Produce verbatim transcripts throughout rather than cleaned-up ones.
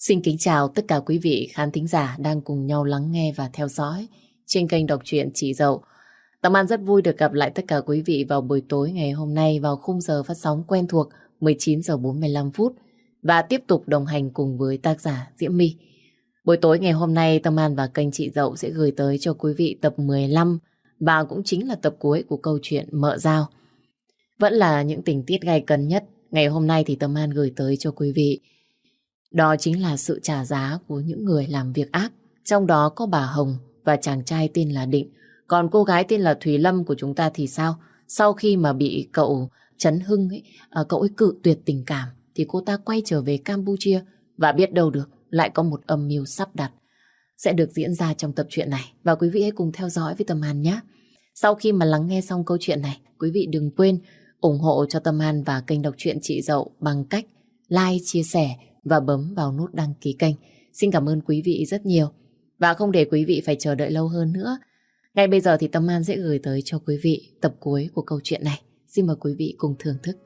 Xin kính chào tất cả quý vị khán thính giả đang cùng nhau lắng nghe và theo dõi trên kênh đọc truyện Chị Dậu. Tâm An rất vui được gặp lại tất cả quý vị vào buổi tối ngày hôm nay vào khung giờ phát sóng quen thuộc mười chín giờ bốn mươi lăm phút và tiếp tục đồng hành cùng với tác giả Diễm My. Buổi tối ngày hôm nay Tâm An và kênh Chị Dậu sẽ gửi tới cho quý vị tập mười lăm và cũng chính là tập cuối của câu chuyện Mợ Dao. Vẫn là những tình tiết gay cấn nhất. Ngày hôm nay thì Tâm An gửi tới cho quý vị. Đó chính là sự trả giá của những người làm việc ác. Trong đó có bà Hồng và chàng trai tên là Định. Còn cô gái tên là Thùy Lâm của chúng ta thì sao? Sau khi mà bị cậu Trấn Hưng ấy, à, cậu ấy cự tuyệt tình cảm thì cô ta quay trở về Campuchia và biết đâu được lại có một âm mưu sắp đặt sẽ được diễn ra trong tập truyện này. Và quý vị hãy cùng theo dõi với Tâm An nhé. Sau khi mà lắng nghe xong câu chuyện này, quý vị đừng quên ủng hộ cho Tâm An và kênh đọc truyện Chị Dậu bằng cách like, chia sẻ và bấm vào nút đăng ký kênh. Xin cảm ơn quý vị rất nhiều. Và không để quý vị phải chờ đợi lâu hơn nữa, ngay bây giờ thì Tâm An sẽ gửi tới cho quý vị tập cuối của câu chuyện này. Xin mời quý vị cùng thưởng thức.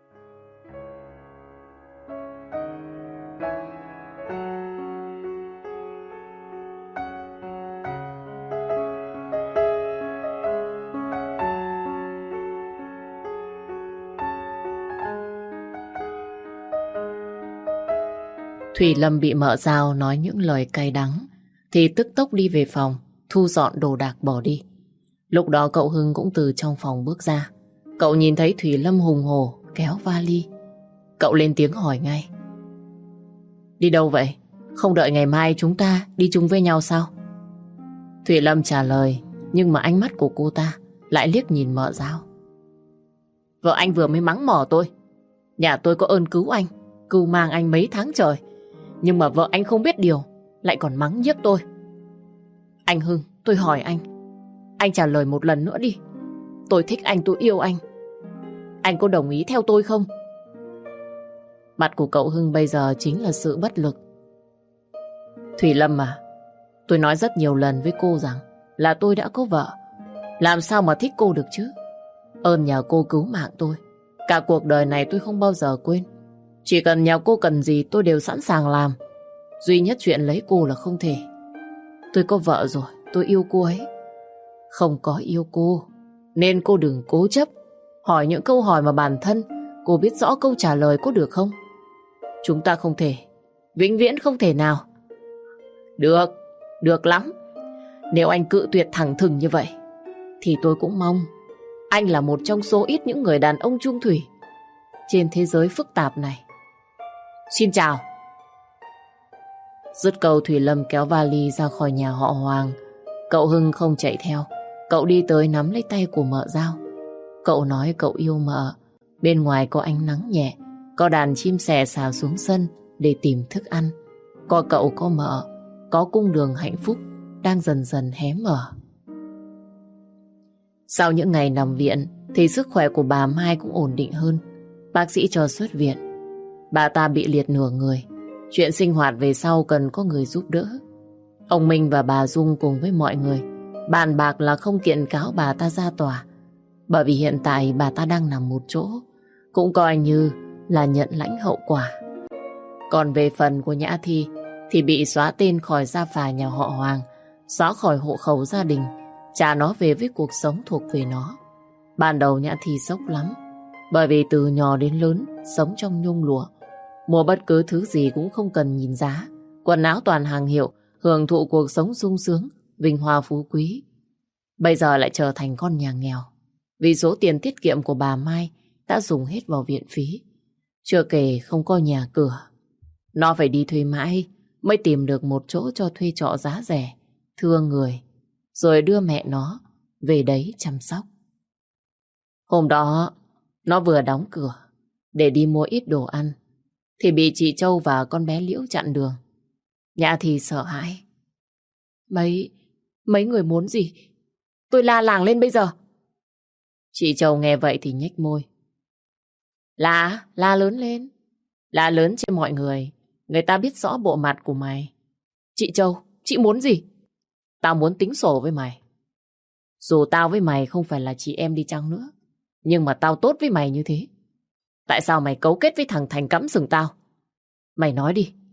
Thùy Lâm bị Mợ Dao nói những lời cay đắng thì tức tốc đi về phòng, thu dọn đồ đạc bỏ đi. Lúc đó cậu Hưng cũng từ trong phòng bước ra. Cậu nhìn thấy Thùy Lâm hùng hổ kéo vali. Cậu lên tiếng hỏi ngay. Đi đâu vậy? Không đợi ngày mai chúng ta đi chung với nhau sao? Thùy Lâm trả lời, nhưng mà ánh mắt của cô ta lại liếc nhìn Mợ Dao. Vợ anh vừa mới mắng mỏ tôi. Nhà tôi có ơn cứu anh, cưu mang anh mấy tháng trời. Nhưng mà vợ anh không biết điều, lại còn mắng nhiếc tôi. Anh Hưng, tôi hỏi anh, anh trả lời một lần nữa đi. Tôi thích anh, tôi yêu anh. Anh có đồng ý theo tôi không? Mặt của cậu Hưng bây giờ chính là sự bất lực. Thùy Lâm à, tôi nói rất nhiều lần với cô rằng là tôi đã có vợ. Làm sao mà thích cô được chứ? Ơn nhờ cô cứu mạng tôi, cả cuộc đời này tôi không bao giờ quên. Chỉ cần nhà cô cần gì tôi đều sẵn sàng làm. Duy nhất chuyện lấy cô là không thể. Tôi có vợ rồi, tôi yêu cô ấy. Không có yêu cô, nên cô đừng cố chấp hỏi những câu hỏi mà bản thân cô biết rõ câu trả lời có được không? Chúng ta không thể, vĩnh viễn không thể nào. Được, được lắm. Nếu anh cự tuyệt thẳng thừng như vậy thì tôi cũng mong anh là một trong số ít những người đàn ông chung thủy trên thế giới phức tạp này. Xin chào. Dứt câu Thùy Lâm kéo vali ra khỏi nhà họ Hoàng. Cậu Hưng không chạy theo. Cậu đi tới nắm lấy tay của Mợ Dao. Cậu nói cậu yêu mợ. Bên ngoài có ánh nắng nhẹ, có đàn chim sẻ xào xuống sân để tìm thức ăn. Có cậu, có mợ, có cung đường hạnh phúc đang dần dần hé mở. Sau những ngày nằm viện thì sức khỏe của bà Mai cũng ổn định hơn. Bác sĩ cho xuất viện. Bà ta bị liệt nửa người. Chuyện sinh hoạt về sau cần có người giúp đỡ. Ông Minh và bà Dung cùng với mọi người bàn bạc là không kiện cáo bà ta ra tòa, bởi vì hiện tại bà ta đang nằm một chỗ, cũng coi như là nhận lãnh hậu quả. Còn về phần của Nhã Thi thì bị xóa tên khỏi gia phả nhà họ Hoàng, xóa khỏi hộ khẩu gia đình, trả nó về với cuộc sống thuộc về nó. Ban đầu Nhã Thi sốc lắm, bởi vì từ nhỏ đến lớn sống trong nhung lụa, mua bất cứ thứ gì cũng không cần nhìn giá, quần áo toàn hàng hiệu, hưởng thụ cuộc sống sung sướng, vinh hoa phú quý. Bây giờ lại trở thành con nhà nghèo, vì số tiền tiết kiệm của bà Mai đã dùng hết vào viện phí. Chưa kể không có nhà cửa, nó phải đi thuê mãi mới tìm được một chỗ cho thuê trọ giá rẻ, thương người, rồi đưa mẹ nó về đấy chăm sóc. Hôm đó nó vừa đóng cửa để đi mua ít đồ ăn thì bị chị Châu và con bé Liễu chặn đường. Nhã Thì sợ hãi. Mấy, mấy người muốn gì? Tôi la làng lên bây giờ. Chị Châu nghe vậy thì nhếch môi. La, la lớn lên. La lớn trên mọi người. Người ta biết rõ bộ mặt của mày. Chị Châu, chị muốn gì? Tao muốn tính sổ với mày. Dù tao với mày không phải là chị em đi chăng nữa, nhưng mà tao tốt với mày như thế. Tại sao mày cấu kết với thằng Thành cắm sừng tao? Mày nói đi,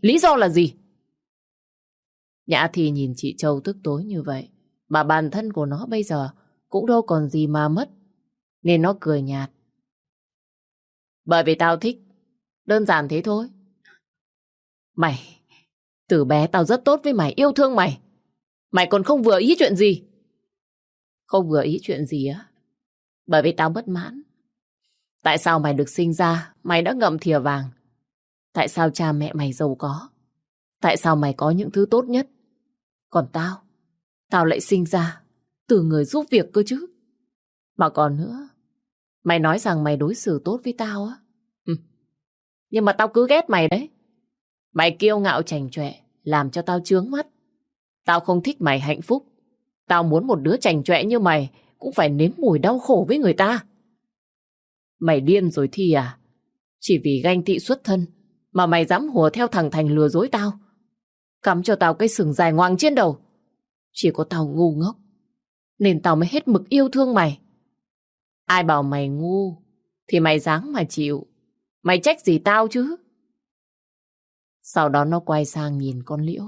Lý do là gì? Nhã Thi nhìn chị Châu tức tối như vậy, mà bản thân của nó bây giờ cũng đâu còn gì mà mất, nên nó cười nhạt. Bởi vì tao thích, đơn giản thế thôi. Mày, từ bé tao rất tốt với mày, yêu thương mày. Mày còn không vừa ý chuyện gì? Không vừa ý chuyện gì á? Bởi vì tao bất mãn. Tại sao mày được sinh ra, mày đã ngậm thìa vàng? Tại sao cha mẹ mày giàu có? Tại sao mày có những thứ tốt nhất? Còn tao, tao lại sinh ra từ người giúp việc cơ chứ. Mà còn nữa, mày nói rằng mày đối xử tốt với tao á. Ừ. Nhưng mà tao cứ ghét mày đấy. Mày kiêu ngạo chảnh chọe, làm cho tao chướng mắt. Tao không thích mày hạnh phúc. Tao muốn một đứa chảnh chọe như mày cũng phải nếm mùi đau khổ với người ta. Mày điên rồi Thi à? Chỉ vì ganh tị xuất thân mà mày dám hùa theo thằng Thành lừa dối tao, cắm cho tao cái sừng dài ngoằng trên đầu. Chỉ có tao ngu ngốc nên tao mới hết mực yêu thương mày. Ai bảo mày ngu thì mày dáng mà chịu. Mày trách gì tao chứ? Sau đó nó quay sang nhìn con Liễu.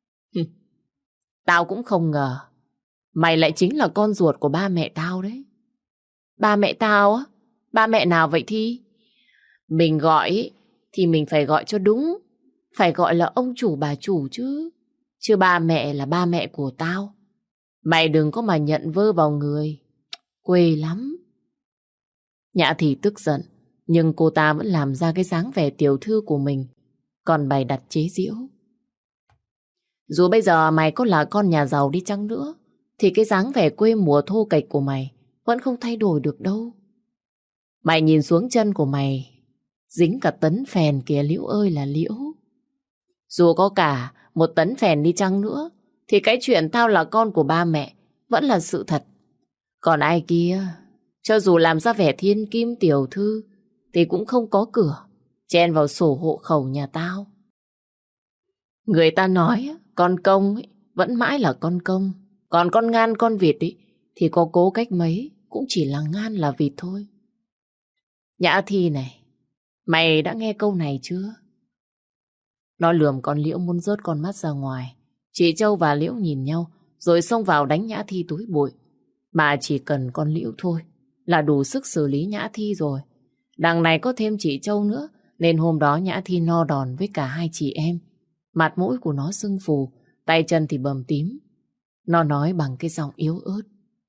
Tao cũng không ngờ mày lại chính là con ruột của ba mẹ tao đấy. Ba mẹ tao á? Ba mẹ nào vậy Thi? Mình gọi thì mình phải gọi cho đúng. Phải gọi là ông chủ bà chủ chứ. Chứ ba mẹ là ba mẹ của tao. Mày đừng có mà nhận vơ vào người. Quê lắm. Nhã Thì tức giận, nhưng cô ta vẫn làm ra cái dáng vẻ tiểu thư của mình, còn bày đặt chế giễu. Dù bây giờ mày có là con nhà giàu đi chăng nữa, thì cái dáng vẻ quê mùa thô kệch của mày vẫn không thay đổi được đâu. Mày nhìn xuống chân của mày, dính cả tấn phèn kìa Liễu ơi là Liễu. Dù có cả một tấn phèn đi chăng nữa, thì cái chuyện tao là con của ba mẹ vẫn là sự thật. Còn ai kia, cho dù làm ra vẻ thiên kim tiểu thư, thì cũng không có cửa chen vào sổ hộ khẩu nhà tao. Người ta nói con công ấy, vẫn mãi là con công. Còn con ngan con vịt ấy, thì có cố cách mấy cũng chỉ là ngan là vịt thôi. Nhã Thi này, mày đã nghe câu này chưa? Nó lườm con Liễu muốn rớt con mắt ra ngoài. Chị Châu và Liễu nhìn nhau rồi xông vào đánh Nhã Thi túi bụi. Mà chỉ cần con Liễu thôi là đủ sức xử lý Nhã Thi rồi. Đằng này có thêm chị Châu nữa, nên hôm đó Nhã Thi no đòn với cả hai chị em. Mặt mũi của nó sưng phù, tay chân thì bầm tím. Nó nói bằng cái giọng yếu ớt.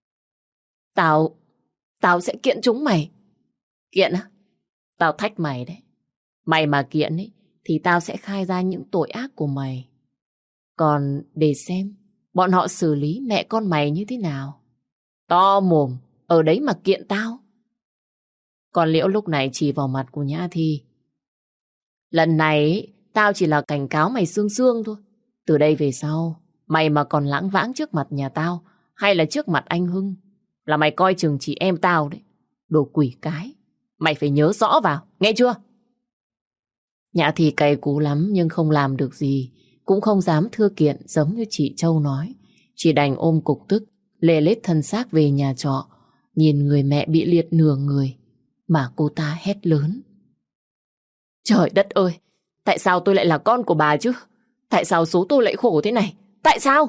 Tao, tao sẽ kiện chúng mày. Kiện á? Tao thách mày đấy. Mày mà kiện ấy, thì tao sẽ khai ra những tội ác của mày. Còn để xem bọn họ xử lý mẹ con mày như thế nào. To mồm, ở đấy mà kiện tao. Còn Liễu lúc này chỉ vào mặt của Nhã Thi. Lần này tao chỉ là cảnh cáo mày sương sương thôi. Từ đây về sau, mày mà còn lãng vãng trước mặt nhà tao hay là trước mặt anh Hưng, là mày coi chừng chị em tao đấy. Đồ quỷ cái. Mày phải nhớ rõ vào, nghe chưa? Nhã Thi cay cú lắm nhưng không làm được gì, cũng không dám thưa kiện giống như chị Châu nói. Chỉ đành ôm cục tức, lê lết thân xác về nhà trọ, nhìn người mẹ bị liệt nửa người, mà cô ta hét lớn. Trời đất ơi, tại sao tôi lại là con của bà chứ? Tại sao số tôi lại khổ thế này? Tại sao?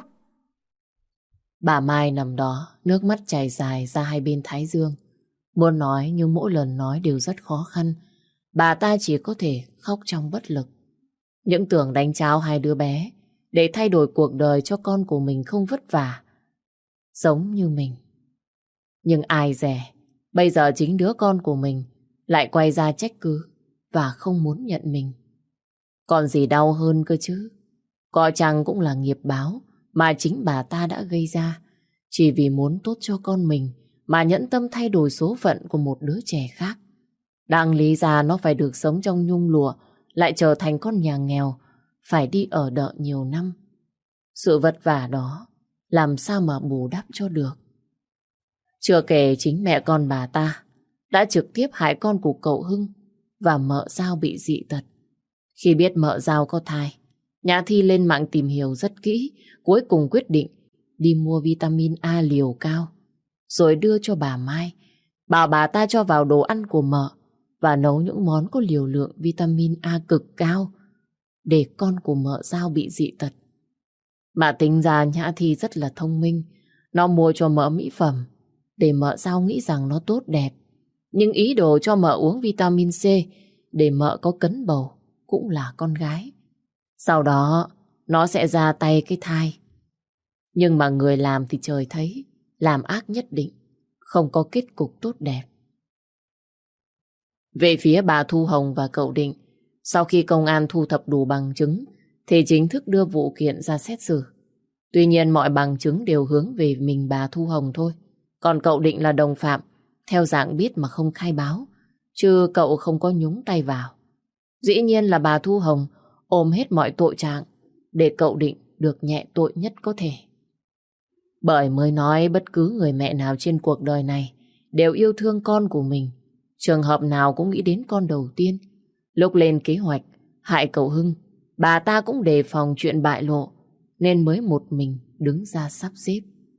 Bà Mai nằm đó, nước mắt chảy dài ra hai bên thái dương. Muốn nói nhưng mỗi lần nói đều rất khó khăn. Bà ta chỉ có thể khóc trong bất lực. Những tưởng đánh cháo hai đứa bé để thay đổi cuộc đời cho con của mình không vất vả, giống như mình. Nhưng ai dè, bây giờ chính đứa con của mình lại quay ra trách cứ và không muốn nhận mình. Còn gì đau hơn cơ chứ? Có chăng cũng là nghiệp báo mà chính bà ta đã gây ra, chỉ vì muốn tốt cho con mình mà nhẫn tâm thay đổi số phận của một đứa trẻ khác. Đáng lý ra nó phải được sống trong nhung lụa, lại trở thành con nhà nghèo, phải đi ở đợ nhiều năm. Sự vất vả đó làm sao mà bù đắp cho được. Chưa kể chính mẹ con bà ta đã trực tiếp hại con của cậu Hưng và mợ Giao bị dị tật. Khi biết mợ Giao có thai, Nhã Thi lên mạng tìm hiểu rất kỹ, cuối cùng quyết định đi mua vitamin A liều cao, rồi đưa cho bà Mai, bảo bà ta cho vào đồ ăn của mợ và nấu những món có liều lượng vitamin A cực cao. để con của mợ Giao bị dị tật. Mà tính ra Nhã Thi rất là thông minh. Nó mua cho mợ mỹ phẩm để mợ Giao nghĩ rằng nó tốt đẹp. Nhưng ý đồ cho mợ uống vitamin C để mợ có cấn bầu cũng là con gái. Sau đó nó sẽ ra tay cái thai. Nhưng mà người làm thì trời thấy, làm ác nhất định, không có kết cục tốt đẹp. Về phía bà Thu Hồng và cậu Định, sau khi công an thu thập đủ bằng chứng thì chính thức đưa vụ kiện ra xét xử. Tuy nhiên mọi bằng chứng đều hướng về mình bà Thu Hồng thôi. Còn cậu Định là đồng phạm, theo dạng biết mà không khai báo, chứ cậu không có nhúng tay vào. Dĩ nhiên là bà Thu Hồng ôm hết mọi tội trạng để cậu Định được nhẹ tội nhất có thể. Bởi mới nói bất cứ người mẹ nào trên cuộc đời này đều yêu thương con của mình. Trường hợp nào cũng nghĩ đến con đầu tiên. Lúc lên kế hoạch hại cậu Hưng, bà ta cũng đề phòng chuyện bại lộ, nên mới một mình đứng ra sắp xếp.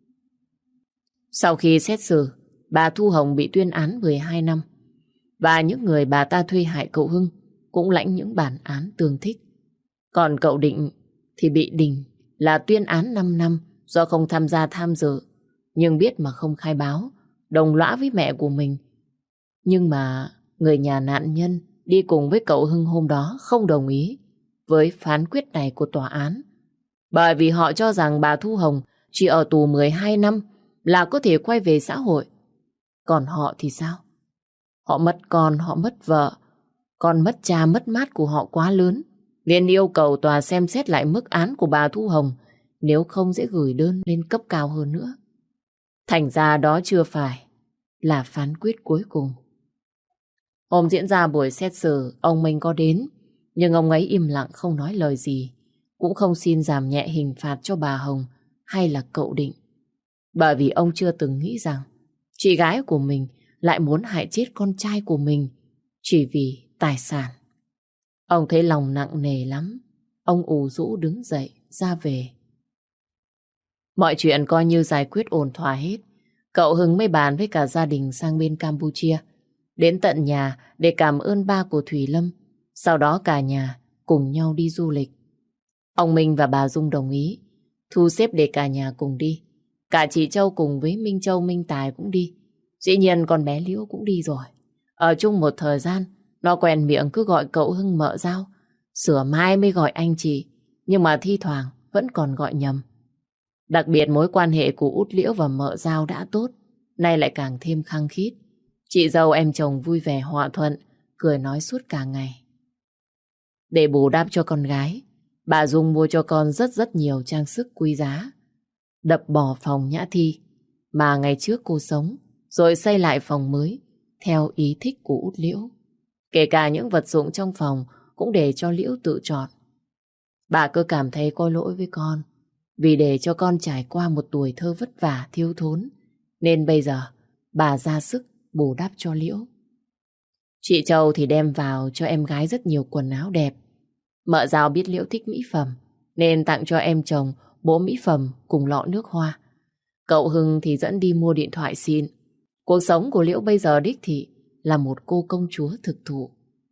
Sau khi xét xử, bà Thu Hồng bị tuyên án mười hai năm. Và những người bà ta thuê hại cậu Hưng cũng lãnh những bản án tương thích. Còn cậu Định thì bị đình là tuyên án năm năm do không tham gia tham dự, nhưng biết mà không khai báo, đồng lõa với mẹ của mình. Nhưng mà người nhà nạn nhân đi cùng với cậu Hưng hôm đó không đồng ý với phán quyết này của tòa án. Bởi vì họ cho rằng bà Thu Hồng chỉ ở tù mười hai năm là có thể quay về xã hội. Còn họ thì sao? Họ mất con, họ mất vợ, còn mất cha mất mát của họ quá lớn, nên yêu cầu tòa xem xét lại mức án của bà Thu Hồng, nếu không sẽ gửi đơn lên cấp cao hơn nữa. Thành ra đó chưa phải là phán quyết cuối cùng. Hôm diễn ra buổi xét xử, ông Minh có đến, nhưng ông ấy im lặng không nói lời gì, cũng không xin giảm nhẹ hình phạt cho bà Hồng hay là cậu Định. Bởi vì ông chưa từng nghĩ rằng chị gái của mình lại muốn hại chết con trai của mình chỉ vì tài sản. Ông thấy lòng nặng nề lắm. Ông ù rũ đứng dậy ra về. Mọi chuyện coi như giải quyết ổn thỏa hết. Cậu Hưng mới bàn với cả gia đình sang bên Campuchia, đến tận nhà để cảm ơn ba của Thùy Lâm. Sau đó cả nhà cùng nhau đi du lịch. Ông Minh và bà Dung đồng ý thu xếp để cả nhà cùng đi. Cả chị Châu cùng với Minh Châu, Minh Tài cũng đi. Dĩ nhiên con bé Liễu cũng đi rồi. Ở chung một thời gian, nó quen miệng cứ gọi cậu Hưng mợ Giao. Sửa mai mới gọi anh chị, nhưng mà thi thoảng vẫn còn gọi nhầm. Đặc biệt mối quan hệ của Út Liễu và mợ Giao đã tốt, nay lại càng thêm khăng khít. Chị dâu em chồng vui vẻ hòa thuận, cười nói suốt cả ngày. Để bù đắp cho con gái, bà Dung mua cho con rất rất nhiều trang sức quý giá. Đập bỏ phòng Nhã Thi mà ngày trước cô sống, rồi xây lại phòng mới theo ý thích của Út Liễu. Kể cả những vật dụng trong phòng cũng để cho Liễu tự chọn. Bà cứ cảm thấy có lỗi với con, vì để cho con trải qua một tuổi thơ vất vả thiếu thốn, nên bây giờ bà ra sức bù đắp cho Liễu. Chị Châu thì đem vào cho em gái rất nhiều quần áo đẹp. Mợ Giao biết Liễu thích mỹ phẩm, nên tặng cho em chồng bộ mỹ phẩm cùng lọ nước hoa. Cậu Hưng thì dẫn đi mua điện thoại xịn. Cuộc sống của Liễu bây giờ đích thị là một cô công chúa thực thụ.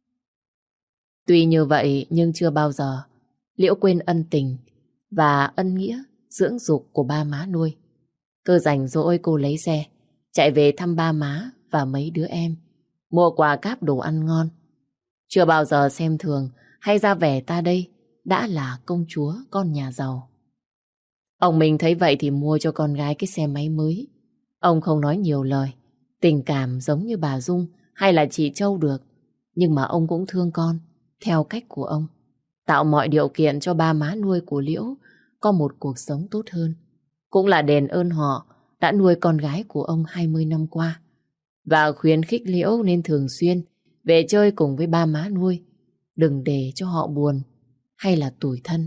Tuy như vậy nhưng chưa bao giờ Liễu quên ân tình và ân nghĩa dưỡng dục của ba má nuôi. Cứ rảnh rỗi cô lấy xe chạy về thăm ba má và mấy đứa em, mua quà cáp đồ ăn ngon. Chưa bao giờ xem thường hay ra vẻ ta đây đã là công chúa con nhà giàu. Ông mình thấy vậy thì mua cho con gái cái xe máy mới. Ông không nói nhiều lời, tình cảm giống như bà Dung hay là chị Châu được, nhưng mà ông cũng thương con theo cách của ông, tạo mọi điều kiện cho ba má nuôi của Liễu có một cuộc sống tốt hơn. Cũng là đền ơn họ đã nuôi con gái của ông hai mươi năm qua, và khuyến khích Liễu nên thường xuyên về chơi cùng với ba má nuôi, đừng để cho họ buồn hay là tủi thân.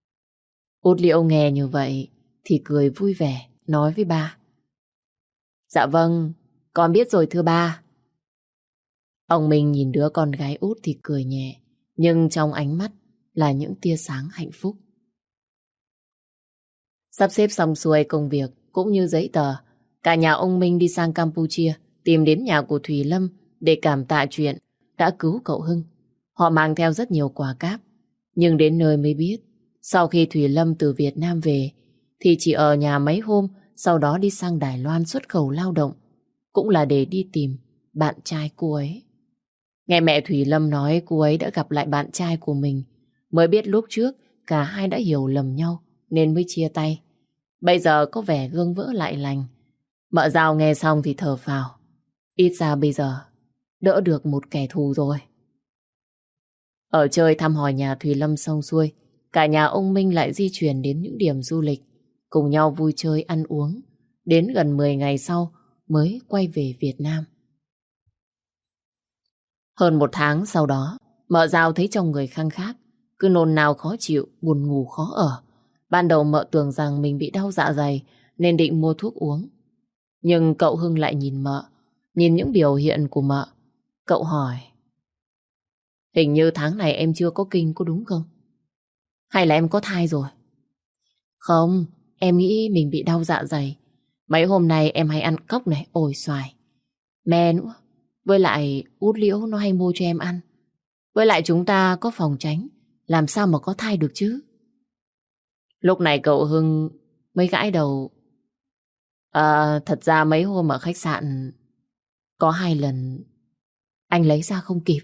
Út Liễu nghe như vậy thì cười vui vẻ nói với ba: Dạ vâng, con biết rồi thưa ba. Ông Minh nhìn đứa con gái út thì cười nhẹ, nhưng trong ánh mắt là những tia sáng hạnh phúc. Sắp xếp xong xuôi công việc cũng như giấy tờ, cả nhà ông Minh đi sang Campuchia tìm đến nhà của Thùy Lâm để cảm tạ chuyện đã cứu cậu Hưng. Họ mang theo rất nhiều quà cáp. Nhưng đến nơi mới biết, sau khi Thùy Lâm từ Việt Nam về, thì chỉ ở nhà mấy hôm, sau đó đi sang Đài Loan xuất khẩu lao động, cũng là để đi tìm bạn trai cô ấy. Nghe mẹ Thùy Lâm nói cô ấy đã gặp lại bạn trai của mình, mới biết lúc trước cả hai đã hiểu lầm nhau nên mới chia tay. Bây giờ có vẻ gương vỡ lại lành. Mợ Dao nghe xong thì thở phào. Ít ra bây giờ đỡ được một kẻ thù rồi. Ở chơi thăm hỏi nhà Thùy Lâm xong xuôi, cả nhà ông Minh lại di chuyển đến những điểm du lịch, cùng nhau vui chơi ăn uống. Đến gần mười ngày sau mới quay về Việt Nam. Hơn một tháng sau đó, mợ Dao thấy trong người khăng khác, cứ nôn nao khó chịu, buồn ngủ khó ở. Ban đầu mợ tưởng rằng mình bị đau dạ dày nên định mua thuốc uống. Nhưng cậu Hưng lại nhìn mợ, nhìn những biểu hiện của mợ. Cậu hỏi: Hình như tháng này em chưa có kinh có đúng không? Hay là em có thai rồi? Không, em nghĩ mình bị đau dạ dày. Mấy hôm nay em hay ăn cốc này, ổi xoài, me nữa. Với lại út liễu nó hay mua cho em ăn. Với lại chúng ta có phòng tránh, làm sao mà có thai được chứ? Lúc này cậu Hưng mới gãi đầu. À, thật ra mấy hôm ở khách sạn có hai lần anh lấy ra không kịp.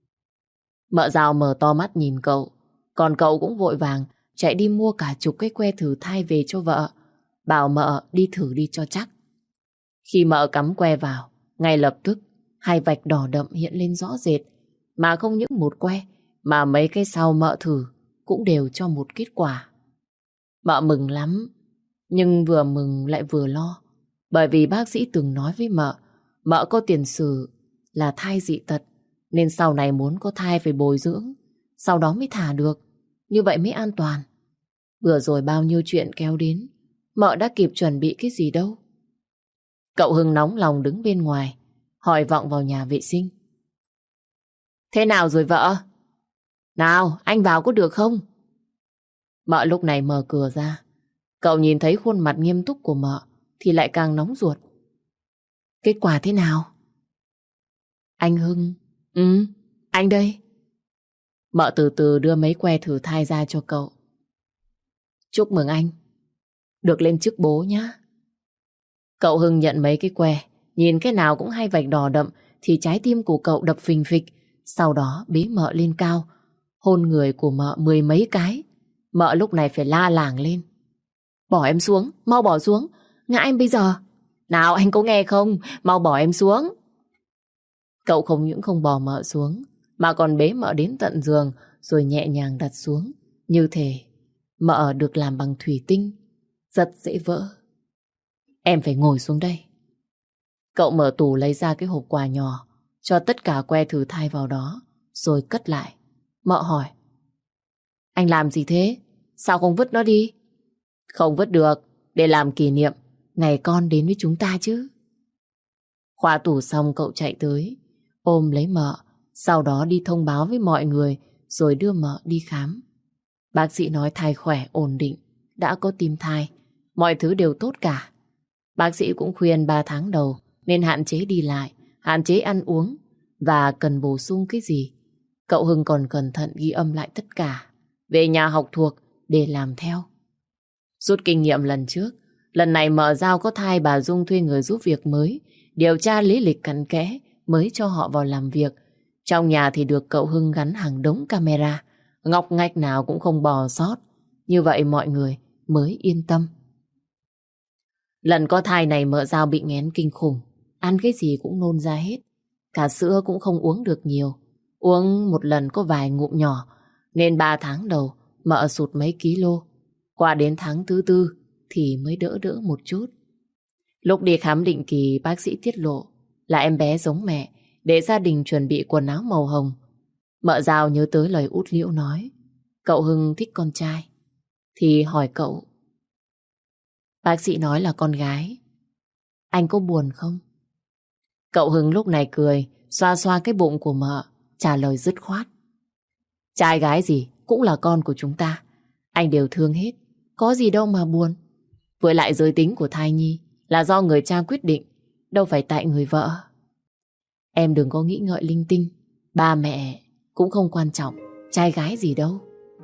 Mợ Dao mở to mắt nhìn cậu, còn cậu cũng vội vàng chạy đi mua cả chục cái que thử thai về cho vợ, bảo mợ đi thử đi cho chắc. Khi mợ cắm que vào, ngay lập tức hai vạch đỏ đậm hiện lên rõ rệt, mà không những một que mà mấy cái sau mợ thử cũng đều cho một kết quả. Mợ mừng lắm, nhưng vừa mừng lại vừa lo, bởi vì bác sĩ từng nói với mợ, mợ có tiền sử là thai dị tật, nên sau này muốn có thai phải bồi dưỡng, sau đó mới thả được, như vậy mới an toàn. Vừa rồi bao nhiêu chuyện kéo đến, mợ đã kịp chuẩn bị cái gì đâu. Cậu Hưng nóng lòng đứng bên ngoài, hỏi vọng vào nhà vệ sinh. Thế nào rồi vợ? Nào, anh vào có được không? Mợ lúc này mở cửa ra. Cậu nhìn thấy khuôn mặt nghiêm túc của mợ thì lại càng nóng ruột. Kết quả thế nào? Anh Hưng. Ừ, anh đây. Mợ từ từ đưa mấy que thử thai ra cho cậu. Chúc mừng anh được lên chức bố nhá. Cậu Hưng nhận mấy cái que, nhìn cái nào cũng hai vạch đỏ đậm, thì trái tim của cậu đập phình phịch. Sau đó bế mợ lên cao, hôn người của mợ mười mấy cái. Mợ lúc này phải la làng lên. Bỏ em xuống, mau bỏ xuống, ngã em bây giờ. Nào anh có nghe không, mau bỏ em xuống. Cậu không những không bỏ mợ xuống, mà còn bế mợ đến tận giường, rồi nhẹ nhàng đặt xuống. Như thể mợ được làm bằng thủy tinh, rất dễ vỡ. Em phải ngồi xuống đây. Cậu mở tủ lấy ra cái hộp quà nhỏ, cho tất cả que thử thai vào đó, rồi cất lại. Mợ hỏi: Anh làm gì thế? Sao không vứt nó đi? Không vứt được, để làm kỷ niệm ngày con đến với chúng ta chứ. Khóa tủ xong cậu chạy tới, ôm lấy mợ, sau đó đi thông báo với mọi người, rồi đưa mợ đi khám. Bác sĩ nói thai khỏe, ổn định, đã có tim thai, mọi thứ đều tốt cả. Bác sĩ cũng khuyên ba tháng đầu nên hạn chế đi lại, hạn chế ăn uống và cần bổ sung cái gì. Cậu Hưng còn cẩn thận ghi âm lại tất cả, về nhà học thuộc để làm theo. Rút kinh nghiệm lần trước, lần này mợ Dao có thai, bà Dung thuê người giúp việc mới, điều tra lý lịch cặn kẽ mới cho họ vào làm việc. Trong nhà thì được cậu Hưng gắn hàng đống camera, ngóc ngách nào cũng không bỏ sót. Như vậy mọi người mới yên tâm. Lần có thai này mợ Dao bị nghén kinh khủng, ăn cái gì cũng nôn ra hết. Cả sữa cũng không uống được nhiều, uống một lần có vài ngụm nhỏ, nên ba tháng đầu mợ sụt mấy ký lô. Qua đến tháng thứ tư thì mới đỡ đỡ một chút. Lúc đi khám định kỳ, bác sĩ tiết lộ là em bé giống mẹ, để gia đình chuẩn bị quần áo màu hồng. Mợ Dao nhớ tới lời út Liễu nói cậu Hưng thích con trai, thì hỏi cậu: Bác sĩ nói là con gái, anh có buồn không? Cậu Hưng lúc này cười, xoa xoa cái bụng của mợ, trả lời dứt khoát: Trai gái gì cũng là con của chúng ta, anh đều thương hết, có gì đâu mà buồn. Với lại giới tính của thai nhi là do người cha quyết định, đâu phải tại người vợ. Em đừng có nghĩ ngợi linh tinh, ba mẹ cũng không quan trọng trai gái gì đâu.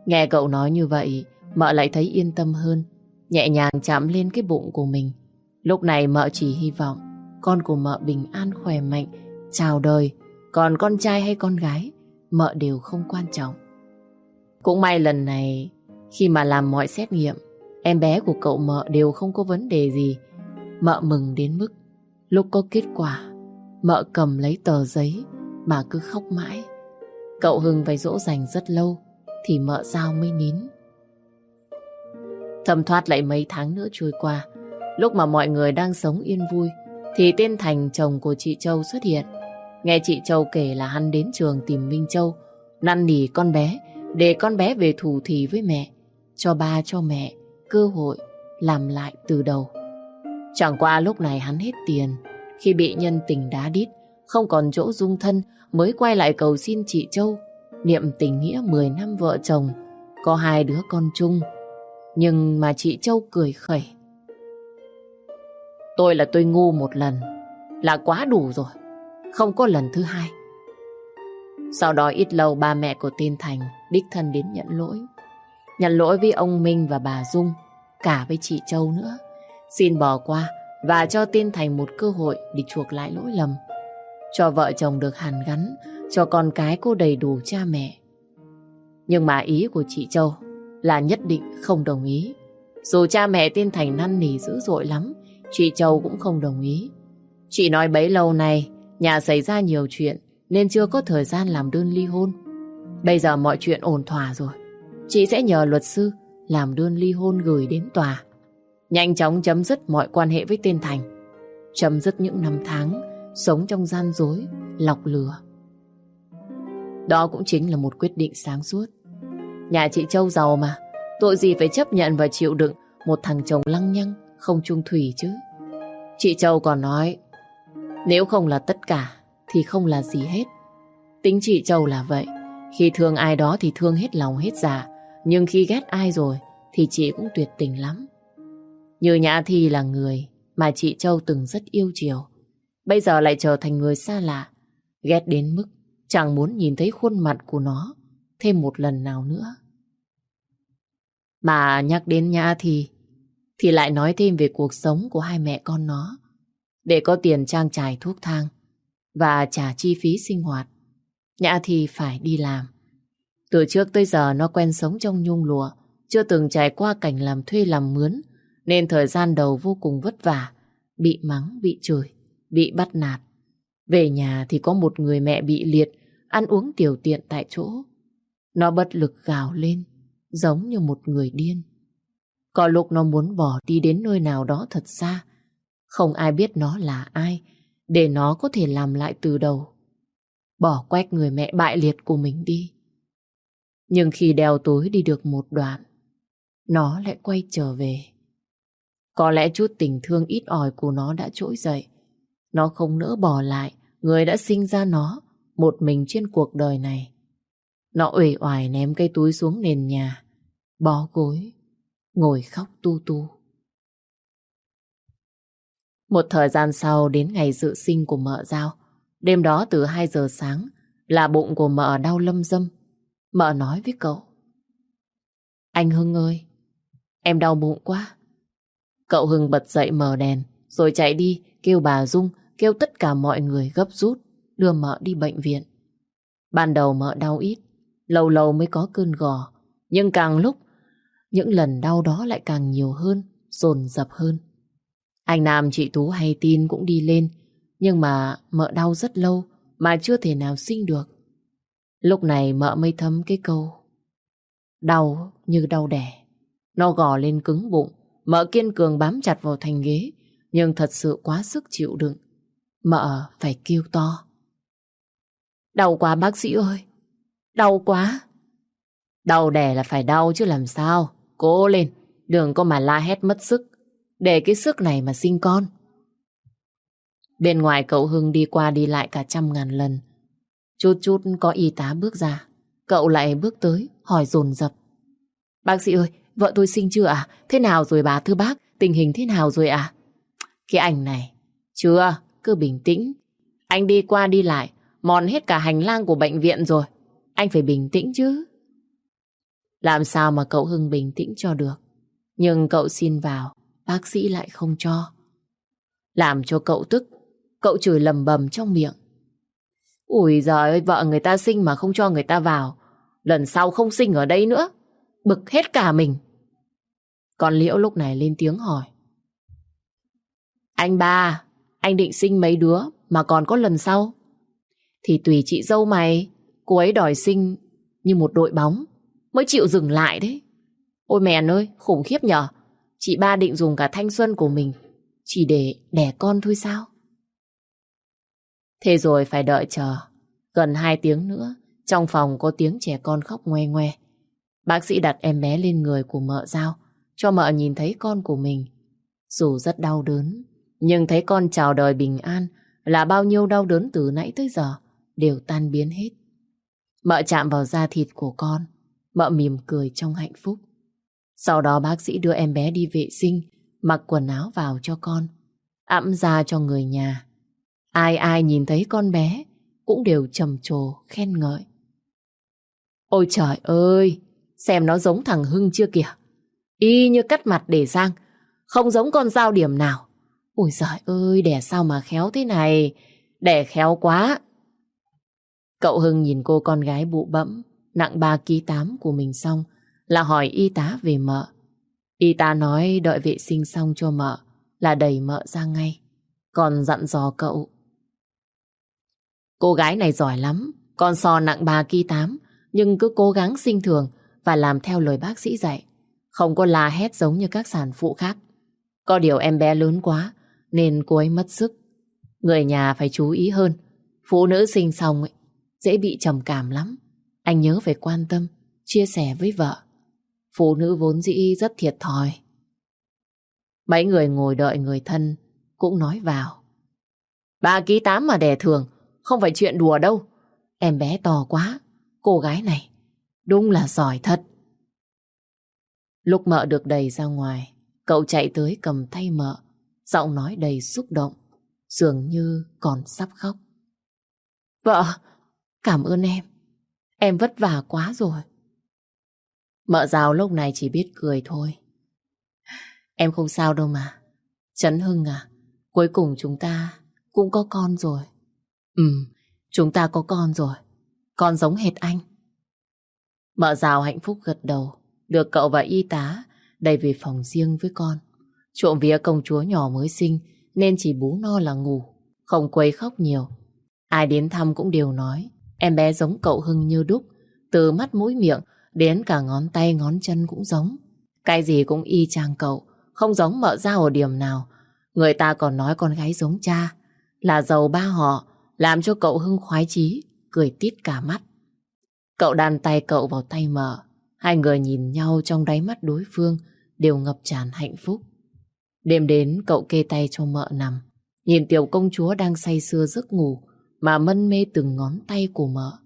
Nghe cậu nói như vậy, mợ lại thấy yên tâm hơn, nhẹ nhàng chạm lên cái bụng của mình. Lúc này mợ chỉ hy vọng con của mợ bình an khỏe mạnh, chào đời. Còn con trai hay con gái, mợ đều không quan trọng. Cũng may lần này, khi mà làm mọi xét nghiệm, em bé của cậu mợ đều không có vấn đề gì. Mợ mừng đến mức lúc có kết quả, mợ cầm lấy tờ giấy mà cứ khóc mãi. Cậu Hưng phải dỗ dành rất lâu thì mợ Giao mới nín. Thấm thoát lại mấy tháng nữa trôi qua. Lúc mà mọi người đang sống yên vui thì tên Thành, chồng của chị Châu, xuất hiện. Nghe chị Châu kể là hắn đến trường tìm Minh Châu, năn nỉ con bé để con bé về thủ thỉ với mẹ, cho ba cho mẹ cơ hội làm lại từ đầu. Chẳng qua lúc này hắn hết tiền, khi bị nhân tình đá đít, không còn chỗ dung thân, mới quay lại cầu xin chị Châu niệm tình nghĩa mười năm vợ chồng, có hai đứa con chung. Nhưng mà chị Châu cười khẩy: tôi là tôi ngu một lần là quá đủ rồi, không có lần thứ hai. Sau đó ít lâu ba mẹ của tên Thành đích thân đến nhận lỗi. Nhận lỗi với ông Minh và bà Dung, cả với chị Châu nữa. Xin bỏ qua và cho tên Thành một cơ hội để chuộc lại lỗi lầm, cho vợ chồng được hàn gắn, cho con cái cô đầy đủ cha mẹ. Nhưng mà ý của chị Châu là nhất định không đồng ý. Dù cha mẹ tên Thành năn nỉ dữ dội lắm, chị Châu cũng không đồng ý. Chị nói bấy lâu nay nhà xảy ra nhiều chuyện nên chưa có thời gian làm đơn ly hôn. Bây giờ mọi chuyện ổn thỏa rồi, chị sẽ nhờ luật sư làm đơn ly hôn gửi đến tòa, nhanh chóng chấm dứt mọi quan hệ với tên Thành, chấm dứt những năm tháng sống trong gian dối, lọc lừa. Đó cũng chính là một quyết định sáng suốt. Nhà chị Châu giàu mà, tội gì phải chấp nhận và chịu đựng một thằng chồng lăng nhăng, không chung thủy chứ. Chị Châu còn nói, nếu không là tất cả thì không là gì hết. Tính chị Châu là vậy, khi thương ai đó thì thương hết lòng hết dạ, nhưng khi ghét ai rồi thì chị cũng tuyệt tình lắm. Như Nhã Thi là người mà chị Châu từng rất yêu chiều, bây giờ lại trở thành người xa lạ, ghét đến mức chẳng muốn nhìn thấy khuôn mặt của nó thêm một lần nào nữa. Mà nhắc đến Nhã Thi thì lại nói thêm về cuộc sống của hai mẹ con nó. Để có tiền trang trải thuốc thang và trả chi phí sinh hoạt, Nhã Thi phải đi làm. Từ trước tới giờ nó quen sống trong nhung lụa, chưa từng trải qua cảnh làm thuê làm mướn, nên thời gian đầu vô cùng vất vả, bị mắng, bị chửi, bị bắt nạt. Về nhà thì có một người mẹ bị liệt, ăn uống tiểu tiện tại chỗ. Nó bất lực gào lên, giống như một người điên. Có lúc nó muốn bỏ đi đến nơi nào đó thật xa, không ai biết nó là ai, để nó có thể làm lại từ đầu, bỏ quách người mẹ bại liệt của mình đi. Nhưng khi đeo túi đi được một đoạn, nó lại quay trở về. Có lẽ chút tình thương ít ỏi của nó đã trỗi dậy. Nó không nỡ bỏ lại người đã sinh ra nó một mình trên cuộc đời này. Nó uể oải ném cái túi xuống nền nhà, bó gối, ngồi khóc tu tu. Một thời gian sau đến ngày dự sinh của mợ Giao. Đêm đó từ hai giờ sáng là bụng của mợ đau lâm dâm. Mợ nói với cậu: anh Hưng ơi, em đau bụng quá. Cậu Hưng bật dậy mở đèn rồi chạy đi kêu bà Dung, kêu tất cả mọi người gấp rút đưa mợ đi bệnh viện. Ban đầu mợ đau ít, lâu lâu mới có cơn gò, nhưng càng lúc những lần đau đó lại càng nhiều hơn, dồn dập hơn. Anh Nam chị Tú hay tin cũng đi lên, nhưng mà mợ đau rất lâu mà chưa thể nào sinh được. Lúc này mợ mới thấm cái câu đau như đau đẻ. Nó gò lên cứng bụng, mợ kiên cường bám chặt vào thành ghế, nhưng thật sự quá sức chịu đựng. Mợ phải kêu to: đau quá bác sĩ ơi, đau quá. Đau đẻ là phải đau chứ làm sao. Cố lên, đừng có mà la hét mất sức, để cái sức này mà sinh con. Bên ngoài cậu Hưng đi qua đi lại cả trăm ngàn lần. Chút chút có y tá bước ra, cậu lại bước tới hỏi dồn dập: bác sĩ ơi, vợ tôi sinh chưa à? Thế nào rồi bà thưa bác? Tình hình thế nào rồi à? Cái ảnh này, chưa, cứ bình tĩnh. Anh đi qua đi lại, mòn hết cả hành lang của bệnh viện rồi. Anh phải bình tĩnh chứ. Làm sao mà cậu Hưng bình tĩnh cho được. Nhưng cậu xin vào, bác sĩ lại không cho. Làm cho cậu tức, cậu chửi lầm bầm trong miệng. Ui giời ơi, vợ người ta sinh mà không cho người ta vào. Lần sau không sinh ở đây nữa. Bực hết cả mình. Con Liễu lúc này lên tiếng hỏi. Anh ba, anh định sinh mấy đứa mà còn có lần sau? Thì tùy chị dâu mày, cô ấy đòi sinh như một đội bóng mới chịu dừng lại đấy. Ôi mèn ơi, khủng khiếp nhở. Chị ba định dùng cả thanh xuân của mình chỉ để đẻ con thôi sao? Thế rồi phải đợi chờ. Gần hai tiếng nữa, trong phòng có tiếng trẻ con khóc ngoe ngoe. Bác sĩ đặt em bé lên người của mợ Giao, cho mợ nhìn thấy con của mình. Dù rất đau đớn, nhưng thấy con chào đời bình an là bao nhiêu đau đớn từ nãy tới giờ đều tan biến hết. Mợ chạm vào da thịt của con, mợ mỉm cười trong hạnh phúc. Sau đó bác sĩ đưa em bé đi vệ sinh, mặc quần áo vào cho con, ẵm ra cho người nhà. Ai ai nhìn thấy con bé cũng đều trầm trồ khen ngợi. Ôi trời ơi, xem nó giống thằng Hưng chưa kìa. Y như cắt mặt để rang, không giống con Giao điểm nào. Ôi giời ơi, đẻ sao mà khéo thế này, đẻ khéo quá. Cậu Hưng nhìn cô con gái bụ bẫm, nặng ba ki tám của mình xong, là hỏi y tá về mợ. Y tá nói đợi vệ sinh xong cho mợ là đẩy mợ ra ngay. Còn dặn dò cậu. Cô gái này giỏi lắm, con so nặng ba ki tám, nhưng cứ cố gắng sinh thường và làm theo lời bác sĩ dạy. Không có la hét giống như các sản phụ khác. Có điều em bé lớn quá nên cô ấy mất sức. Người nhà phải chú ý hơn. Phụ nữ sinh xong ấy, dễ bị trầm cảm lắm. Anh nhớ phải quan tâm, chia sẻ với vợ. Phụ nữ vốn dĩ rất thiệt thòi. Mấy người ngồi đợi người thân cũng nói vào. Ba ký tám mà đẻ thường không phải chuyện đùa đâu. Em bé to quá. Cô gái này đúng là giỏi thật. Lúc mợ được đẩy ra ngoài, cậu chạy tới cầm tay mợ, giọng nói đầy xúc động, dường như còn sắp khóc. Vợ, cảm ơn em. Em vất vả quá rồi. Mợ Giao lúc này chỉ biết cười thôi. Em không sao đâu mà. Trấn Hưng à, cuối cùng chúng ta cũng có con rồi. Ừ, chúng ta có con rồi. Con giống hệt anh. Mợ Giao hạnh phúc gật đầu, được cậu và y tá đẩy về phòng riêng với con. Trộm vía công chúa nhỏ mới sinh nên chỉ bú no là ngủ, không quấy khóc nhiều. Ai đến thăm cũng đều nói em bé giống cậu Hưng như đúc, từ mắt mũi miệng đến cả ngón tay ngón chân cũng giống. Cái gì cũng y chang cậu, không giống mợ Giao ở điểm nào. Người ta còn nói con gái giống cha, là giàu ba họ, làm cho cậu Hưng khoái chí, cười tít cả mắt. Cậu đàn tay cậu vào tay mợ, hai người nhìn nhau trong đáy mắt đối phương đều ngập tràn hạnh phúc. Đêm đến cậu kê tay cho mợ nằm, nhìn tiểu công chúa đang say sưa giấc ngủ mà mân mê từng ngón tay của mợ.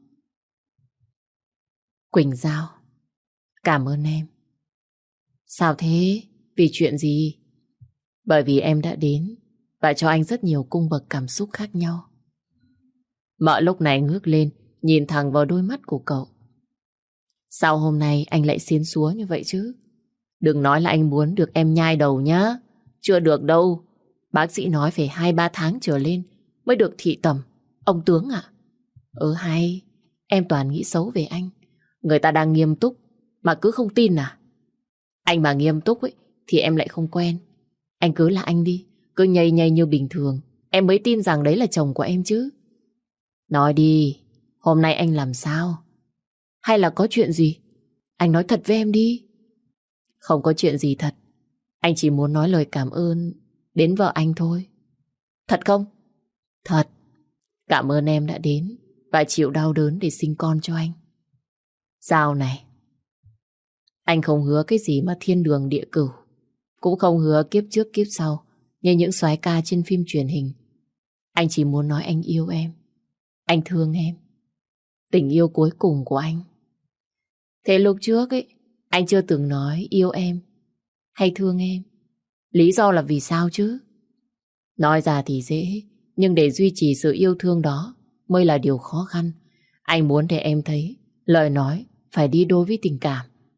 Quỳnh Giao, cảm ơn em. Sao thế? Vì chuyện gì? Bởi vì em đã đến và cho anh rất nhiều cung bậc cảm xúc khác nhau. Mợ lúc này ngước lên, nhìn thẳng vào đôi mắt của cậu. Sao hôm nay anh lại xiến xúa như vậy chứ? Đừng nói là anh muốn được em nhai đầu nhá. Chưa được đâu. Bác sĩ nói phải hai ba tháng trở lên mới được thị tẩm. Ông tướng ạ? Ừ hay. Em toàn nghĩ xấu về anh. Người ta đang nghiêm túc mà cứ không tin à? Anh mà nghiêm túc ấy thì em lại không quen. Anh cứ là anh đi, cứ nhây nhây như bình thường, em mới tin rằng đấy là chồng của em chứ. Nói đi, hôm nay anh làm sao? Hay là có chuyện gì? Anh nói thật với em đi. Không có chuyện gì thật. Anh chỉ muốn nói lời cảm ơn đến vợ anh thôi. Thật không? Thật. Cảm ơn em đã đến và chịu đau đớn để sinh con cho anh. Giao này, anh không hứa cái gì mà thiên đường địa cửu, cũng không hứa kiếp trước kiếp sau như những soái ca trên phim truyền hình. Anh chỉ muốn nói anh yêu em, anh thương em, tình yêu cuối cùng của anh. Thế lúc trước ấy, anh chưa từng nói yêu em hay thương em. Lý do là vì sao chứ? Nói ra thì dễ, nhưng để duy trì sự yêu thương đó mới là điều khó khăn. Anh muốn để em thấy lời nói phải đi đôi với tình cảm.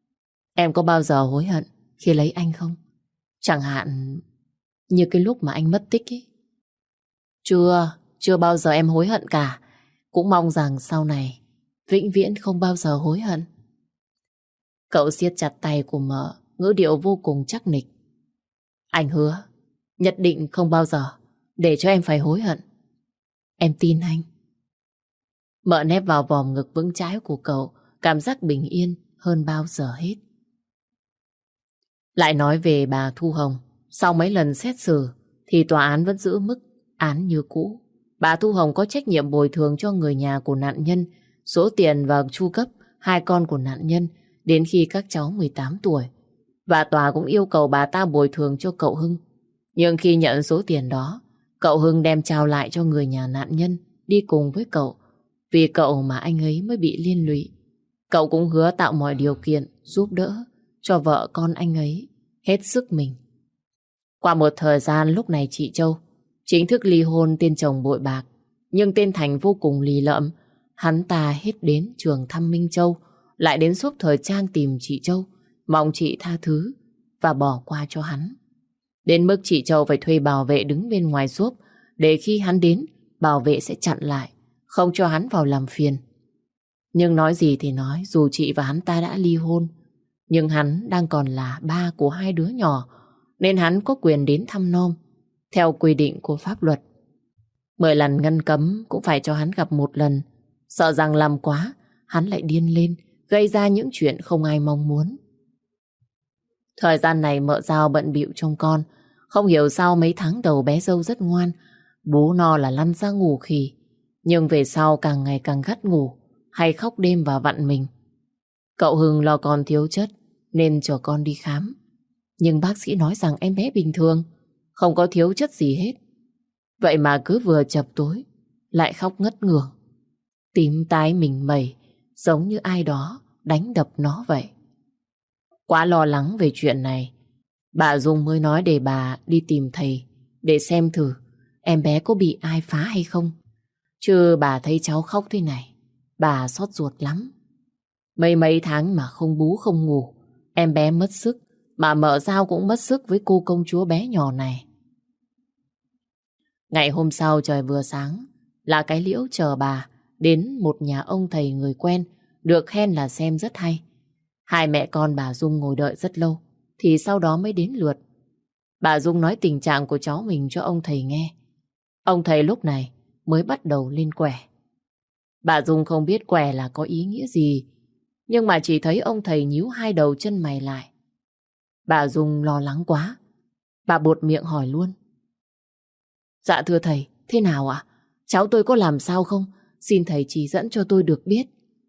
Em có bao giờ hối hận khi lấy anh không? Chẳng hạn như cái lúc mà anh mất tích ấy. Chưa, chưa bao giờ em hối hận cả. Cũng mong rằng sau này vĩnh viễn không bao giờ hối hận. Cậu siết chặt tay của mợ, ngữ điệu vô cùng chắc nịch. Anh hứa, nhất định không bao giờ để cho em phải hối hận. Em tin anh. Mợ nép vào vòng ngực vững chãi của cậu, cảm giác bình yên hơn bao giờ hết. Lại nói về bà Thu Hồng, sau mấy lần xét xử thì tòa án vẫn giữ mức án như cũ. Bà Thu Hồng có trách nhiệm bồi thường cho người nhà của nạn nhân số tiền và chu cấp hai con của nạn nhân đến khi các cháu mười tám tuổi. Và tòa cũng yêu cầu bà ta bồi thường cho cậu Hưng. Nhưng khi nhận số tiền đó, cậu Hưng đem trao lại cho người nhà nạn nhân đi cùng với cậu. Vì cậu mà anh ấy mới bị liên lụy. Cậu cũng hứa tạo mọi điều kiện giúp đỡ cho vợ con anh ấy hết sức mình. Qua một thời gian lúc này chị Châu chính thức ly hôn tên chồng bội bạc. Nhưng tên Thành vô cùng lì lợm. Hắn ta hết đến trường thăm Minh Châu, lại đến shop thời trang tìm chị Châu, mong chị tha thứ và bỏ qua cho hắn. Đến mức chị Châu phải thuê bảo vệ đứng bên ngoài shop để khi hắn đến, bảo vệ sẽ chặn lại, không cho hắn vào làm phiền. Nhưng nói gì thì nói, dù chị và hắn ta đã ly hôn, nhưng hắn đang còn là ba của hai đứa nhỏ, nên hắn có quyền đến thăm nom, theo quy định của pháp luật. Mười lần ngăn cấm cũng phải cho hắn gặp một lần, sợ rằng làm quá, hắn lại điên lên, gây ra những chuyện không ai mong muốn. Thời gian này mợ Giao bận bịu trông con, không hiểu sao mấy tháng đầu bé dâu rất ngoan, bố no là lăn ra ngủ khì, nhưng về sau càng ngày càng gắt ngủ, hay khóc đêm và vặn mình. Cậu Hưng lo con thiếu chất nên cho con đi khám. Nhưng bác sĩ nói rằng em bé bình thường, không có thiếu chất gì hết. Vậy mà cứ vừa chập tối lại khóc ngất ngưởng, tím tái mình mẩy, giống như ai đó đánh đập nó vậy. Quá lo lắng về chuyện này, bà Dung mới nói để bà đi tìm thầy để xem thử em bé có bị ai phá hay không. Chứ bà thấy cháu khóc thế này, bà xót ruột lắm. Mấy mấy tháng mà không bú không ngủ, em bé mất sức, mà mợ Giao cũng mất sức với cô công chúa bé nhỏ này. Ngày hôm sau trời vừa sáng, là cái Liễu chờ bà đến một nhà ông thầy người quen, được khen là xem rất hay. Hai mẹ con bà Dung ngồi đợi rất lâu, thì sau đó mới đến lượt. Bà Dung nói tình trạng của cháu mình cho ông thầy nghe. Ông thầy lúc này mới bắt đầu lên quẻ. Bà Dung không biết quẻ là có ý nghĩa gì, nhưng mà chỉ thấy ông thầy nhíu hai đầu chân mày lại. Bà Dung lo lắng quá, bà buột miệng hỏi luôn. Dạ thưa thầy, thế nào ạ? Cháu tôi có làm sao không? Xin thầy chỉ dẫn cho tôi được biết.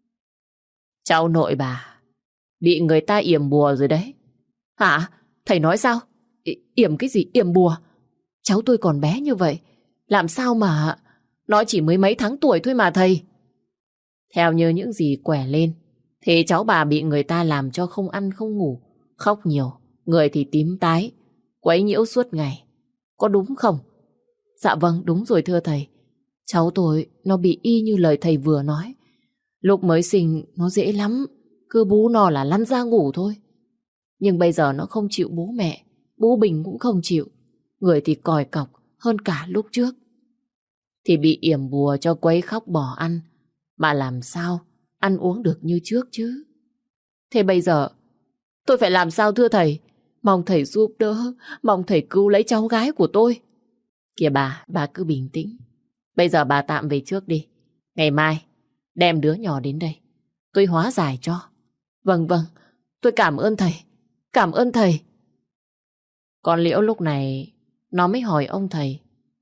Cháu nội bà bị người ta yểm bùa rồi đấy. Hả? Thầy nói sao? Y- yểm cái gì yểm bùa? Cháu tôi còn bé như vậy, làm sao mà... Nó chỉ mới mấy tháng tuổi thôi mà thầy. Theo như những gì quẻ lên, thì cháu bà bị người ta làm cho không ăn không ngủ, khóc nhiều, người thì tím tái, quấy nhiễu suốt ngày. Có đúng không? Dạ vâng, đúng rồi thưa thầy. Cháu tôi nó bị y như lời thầy vừa nói. Lúc mới sinh nó dễ lắm, cứ bú no là lăn ra ngủ thôi. Nhưng bây giờ nó không chịu bú mẹ, bú bình cũng không chịu. Người thì còi cọc hơn cả lúc trước. Thì bị yểm bùa cho quấy khóc bỏ ăn, mà làm sao ăn uống được như trước chứ. Thế bây giờ tôi phải làm sao thưa thầy? Mong thầy giúp đỡ, mong thầy cứu lấy cháu gái của tôi. Kìa bà, bà cứ bình tĩnh. Bây giờ bà tạm về trước đi. Ngày mai đem đứa nhỏ đến đây, tôi hóa giải cho. Vâng vâng, tôi cảm ơn thầy. Cảm ơn thầy. Con Liễu lúc này nó mới hỏi ông thầy.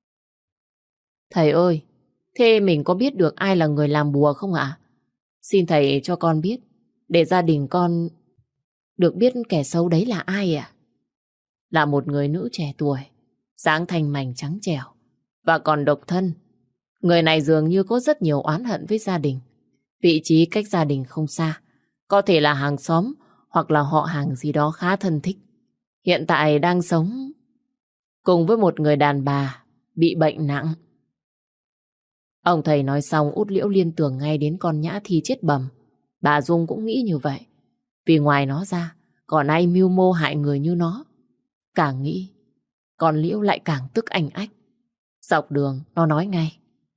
Thầy ơi, thế mình có biết được ai là người làm bùa không ạ? Xin thầy cho con biết, để gia đình con được biết kẻ xấu đấy là ai ạ? Là một người nữ trẻ tuổi, dáng thanh mảnh trắng trẻo, và còn độc thân. Người này dường như có rất nhiều oán hận với gia đình. Vị trí cách gia đình không xa, có thể là hàng xóm hoặc là họ hàng gì đó khá thân thích. Hiện tại đang sống cùng với một người đàn bà bị bệnh nặng. Ông thầy nói xong, Út Liễu liên tưởng ngay đến con Nhã Thi chết bầm. Bà Dung cũng nghĩ như vậy. Vì ngoài nó ra, Còn ai mưu mô hại người như nó. Càng nghĩ, con Liễu lại càng tức anh ách. Dọc đường, nó nói ngay.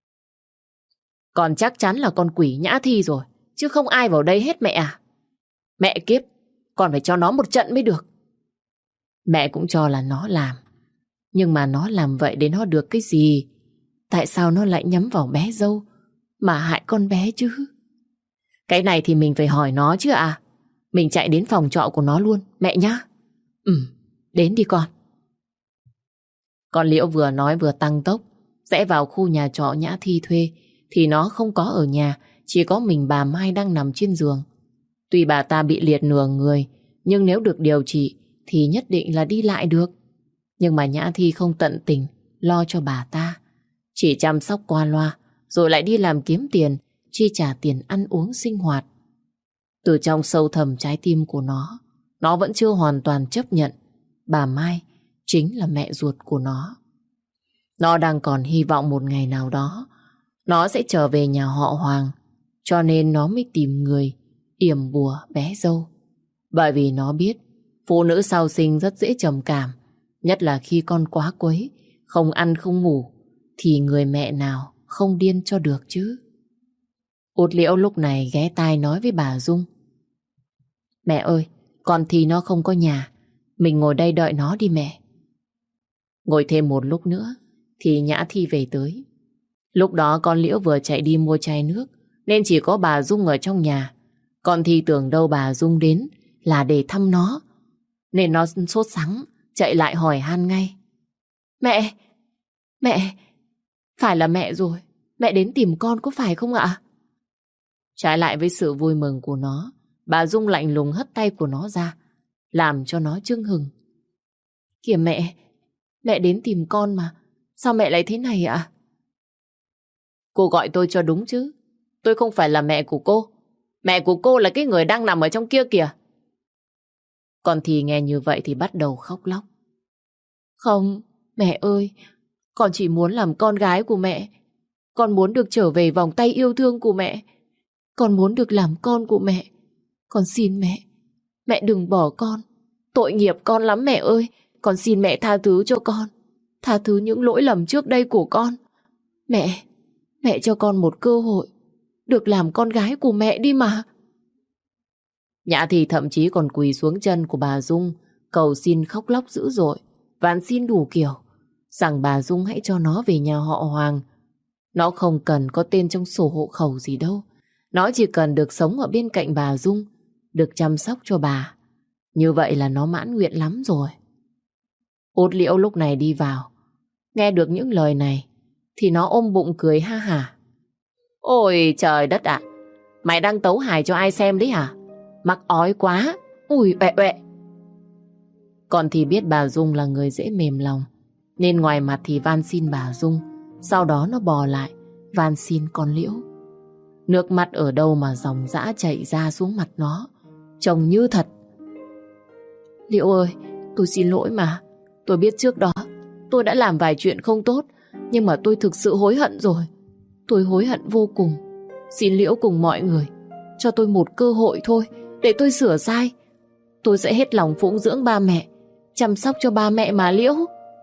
Con chắc chắn là con quỷ Nhã Thi rồi, chứ không ai vào đây hết mẹ à. Mẹ kiếp, con phải cho nó một trận mới được. Mẹ cũng cho là nó làm. Nhưng mà nó làm vậy để nó được cái gì? Tại sao nó lại nhắm vào bé dâu mà hại con bé chứ? Cái này thì mình phải hỏi nó chứ à. Mình chạy đến phòng trọ của nó luôn, mẹ nhá. Ừ, đến đi con. Con Liễu vừa nói vừa tăng tốc, rẽ vào khu nhà trọ Nhã Thi thuê. Thì nó không có ở nhà, chỉ có mình bà Mai đang nằm trên giường. Tuy bà ta bị liệt nửa người, nhưng nếu được điều trị thì nhất định là đi lại được. Nhưng mà Nhã Thi không tận tình lo cho bà ta, chỉ chăm sóc qua loa, rồi lại đi làm kiếm tiền, chi trả tiền ăn uống sinh hoạt. Từ trong sâu thẳm trái tim của nó, nó vẫn chưa hoàn toàn chấp nhận bà Mai chính là mẹ ruột của nó. Nó đang còn hy vọng một ngày nào đó nó sẽ trở về nhà họ Hoàng, cho nên nó mới tìm người yểm bùa bé dâu. Bởi vì nó biết phụ nữ sau sinh rất dễ trầm cảm, nhất là khi con quá quấy, không ăn không ngủ, thì người mẹ nào không điên cho được chứ. Út Liễu lúc này ghé tai nói với bà Dung. Mẹ ơi, con Thi nó không có nhà, mình ngồi đây đợi nó đi mẹ. Ngồi thêm một lúc nữa thì Nhã Thi về tới. Lúc đó con Liễu vừa chạy đi mua chai nước, nên chỉ có bà Dung ở trong nhà. Con Thi tưởng đâu bà Dung đến là để thăm nó, nên nó sốt sắng chạy lại hỏi han ngay. Mẹ, mẹ, phải là mẹ rồi, mẹ đến tìm con có phải không ạ? Trái lại với sự vui mừng của nó, bà Dung lạnh lùng hất tay của nó ra, làm cho nó chưng hừng. Kìa mẹ, mẹ đến tìm con mà, sao mẹ lại thế này ạ? Cô gọi tôi cho đúng chứ, tôi không phải là mẹ của cô. Mẹ của cô là cái người đang nằm ở trong kia kìa. Con Thi nghe như vậy thì bắt đầu khóc lóc. Không, mẹ ơi, con chỉ muốn làm con gái của mẹ. Con muốn được trở về vòng tay yêu thương của mẹ. Con muốn được làm con của mẹ. Con xin mẹ, mẹ đừng bỏ con. Tội nghiệp con lắm mẹ ơi. Con xin mẹ tha thứ cho con. Tha thứ những lỗi lầm trước đây của con. Mẹ, mẹ cho con một cơ hội được làm con gái của mẹ đi mà. Nhã Thi thậm chí còn quỳ xuống chân của bà Dung, cầu xin khóc lóc dữ dội, van xin đủ kiểu, rằng bà Dung hãy cho nó về nhà họ Hoàng. Nó không cần có tên trong sổ hộ khẩu gì đâu. Nó chỉ cần được sống ở bên cạnh bà Dung, được chăm sóc cho bà. Như vậy là nó mãn nguyện lắm rồi. Út Liễu lúc này đi vào, nghe được những lời này thì nó ôm bụng cười ha hả. Ôi trời đất ạ, mày đang tấu hài cho ai xem đấy hả? Mắc ói quá. Ui uệ uệ. Còn thì biết bà Dung là người dễ mềm lòng, nên ngoài mặt thì van xin bà Dung, sau đó nó bò lại van xin con Liễu. Nước mắt ở đâu mà dòng dã chảy ra xuống mặt nó, trông như thật. Liễu ơi, tôi xin lỗi mà. Tôi biết trước đó tôi đã làm vài chuyện không tốt, nhưng mà tôi thực sự hối hận rồi. Tôi hối hận vô cùng. Xin Liễu cùng mọi người cho tôi một cơ hội thôi để tôi sửa sai. Tôi sẽ hết lòng phụng dưỡng ba mẹ, chăm sóc cho ba mẹ mà Liễu.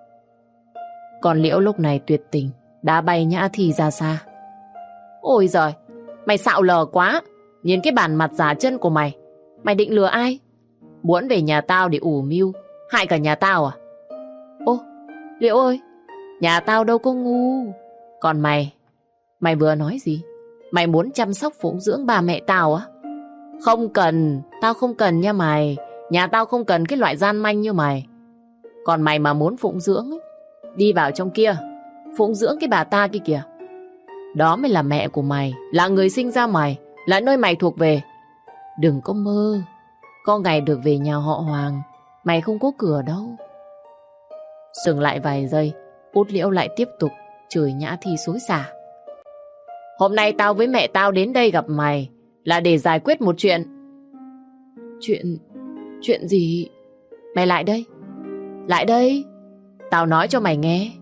Còn Liễu lúc này tuyệt tình, đá bay Nhã Thi ra xa. Ôi giời, mày xạo lờ quá. Nhìn cái bản mặt giả chân của mày, mày định lừa ai? Muốn về nhà tao để ủ mưu hại cả nhà tao à? Ô, Liễu ơi, nhà tao đâu có ngu. Còn mày, mày vừa nói gì? Mày muốn chăm sóc phụng dưỡng bà mẹ tao á? Không cần, tao không cần nha mày. Nhà tao không cần cái loại gian manh như mày. Còn mày mà muốn phụng dưỡng ấy, đi vào trong kia phụng dưỡng cái bà ta kia kìa. Đó mới là mẹ của mày, là người sinh ra mày, là nơi mày thuộc về. Đừng có mơ có ngày được về nhà họ Hoàng, mày không có cửa đâu. Dừng lại vài giây, Út Liễu lại tiếp tục chửi Nhã Thi xối xả. Hôm nay tao với mẹ tao đến đây gặp mày là để giải quyết một chuyện. Chuyện... chuyện gì? Mày lại đây. Lại đây. Tao nói cho mày nghe.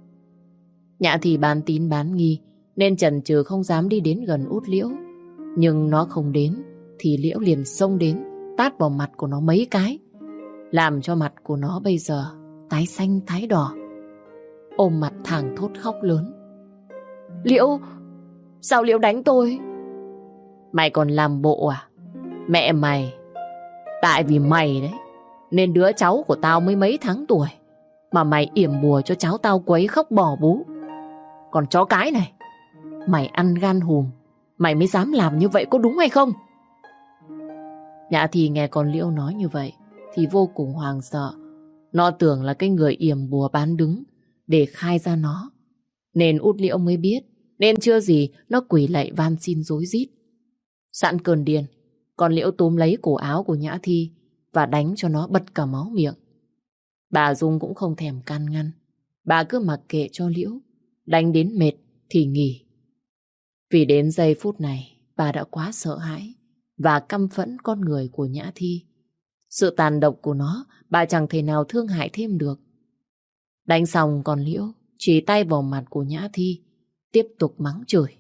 Nhã Thi bán tín bán nghi, nên chần chừ không dám đi đến gần Út Liễu. Nhưng nó không đến thì Liễu liền xông đến, tát vào mặt của nó mấy cái, làm cho mặt của nó bây giờ tái xanh tái đỏ. Ôm mặt thảng thốt khóc lớn. Liễu, sao Liễu đánh tôi? Mày còn làm bộ à? Mẹ mày, tại vì mày đấy, nên đứa cháu của tao mới mấy tháng tuổi mà mày yểm bùa cho cháu tao quấy khóc bỏ bú. Còn chó cái này, mày ăn gan hùm, mày mới dám làm như vậy, có đúng hay không? Nhã Thi nghe con Liễu nói như vậy thì vô cùng hoảng sợ. Nó tưởng là cái người yểm bùa bán đứng để khai ra nó, nên út Liễu mới biết. Nên chưa gì nó quỳ lạy van xin rối rít. Sẵn cơn điên, con Liễu túm lấy cổ áo của Nhã Thi và đánh cho nó bật cả máu miệng. Bà Dung cũng không thèm can ngăn. Bà cứ mặc kệ cho Liễu, đánh đến mệt thì nghỉ. Vì đến giây phút này, bà đã quá sợ hãi và căm phẫn con người của Nhã Thi. Sự tàn độc của nó, bà chẳng thể nào thương hại thêm được. Đánh xong con Liễu chỉ tay vào mặt của Nhã Thi, tiếp tục mắng chửi.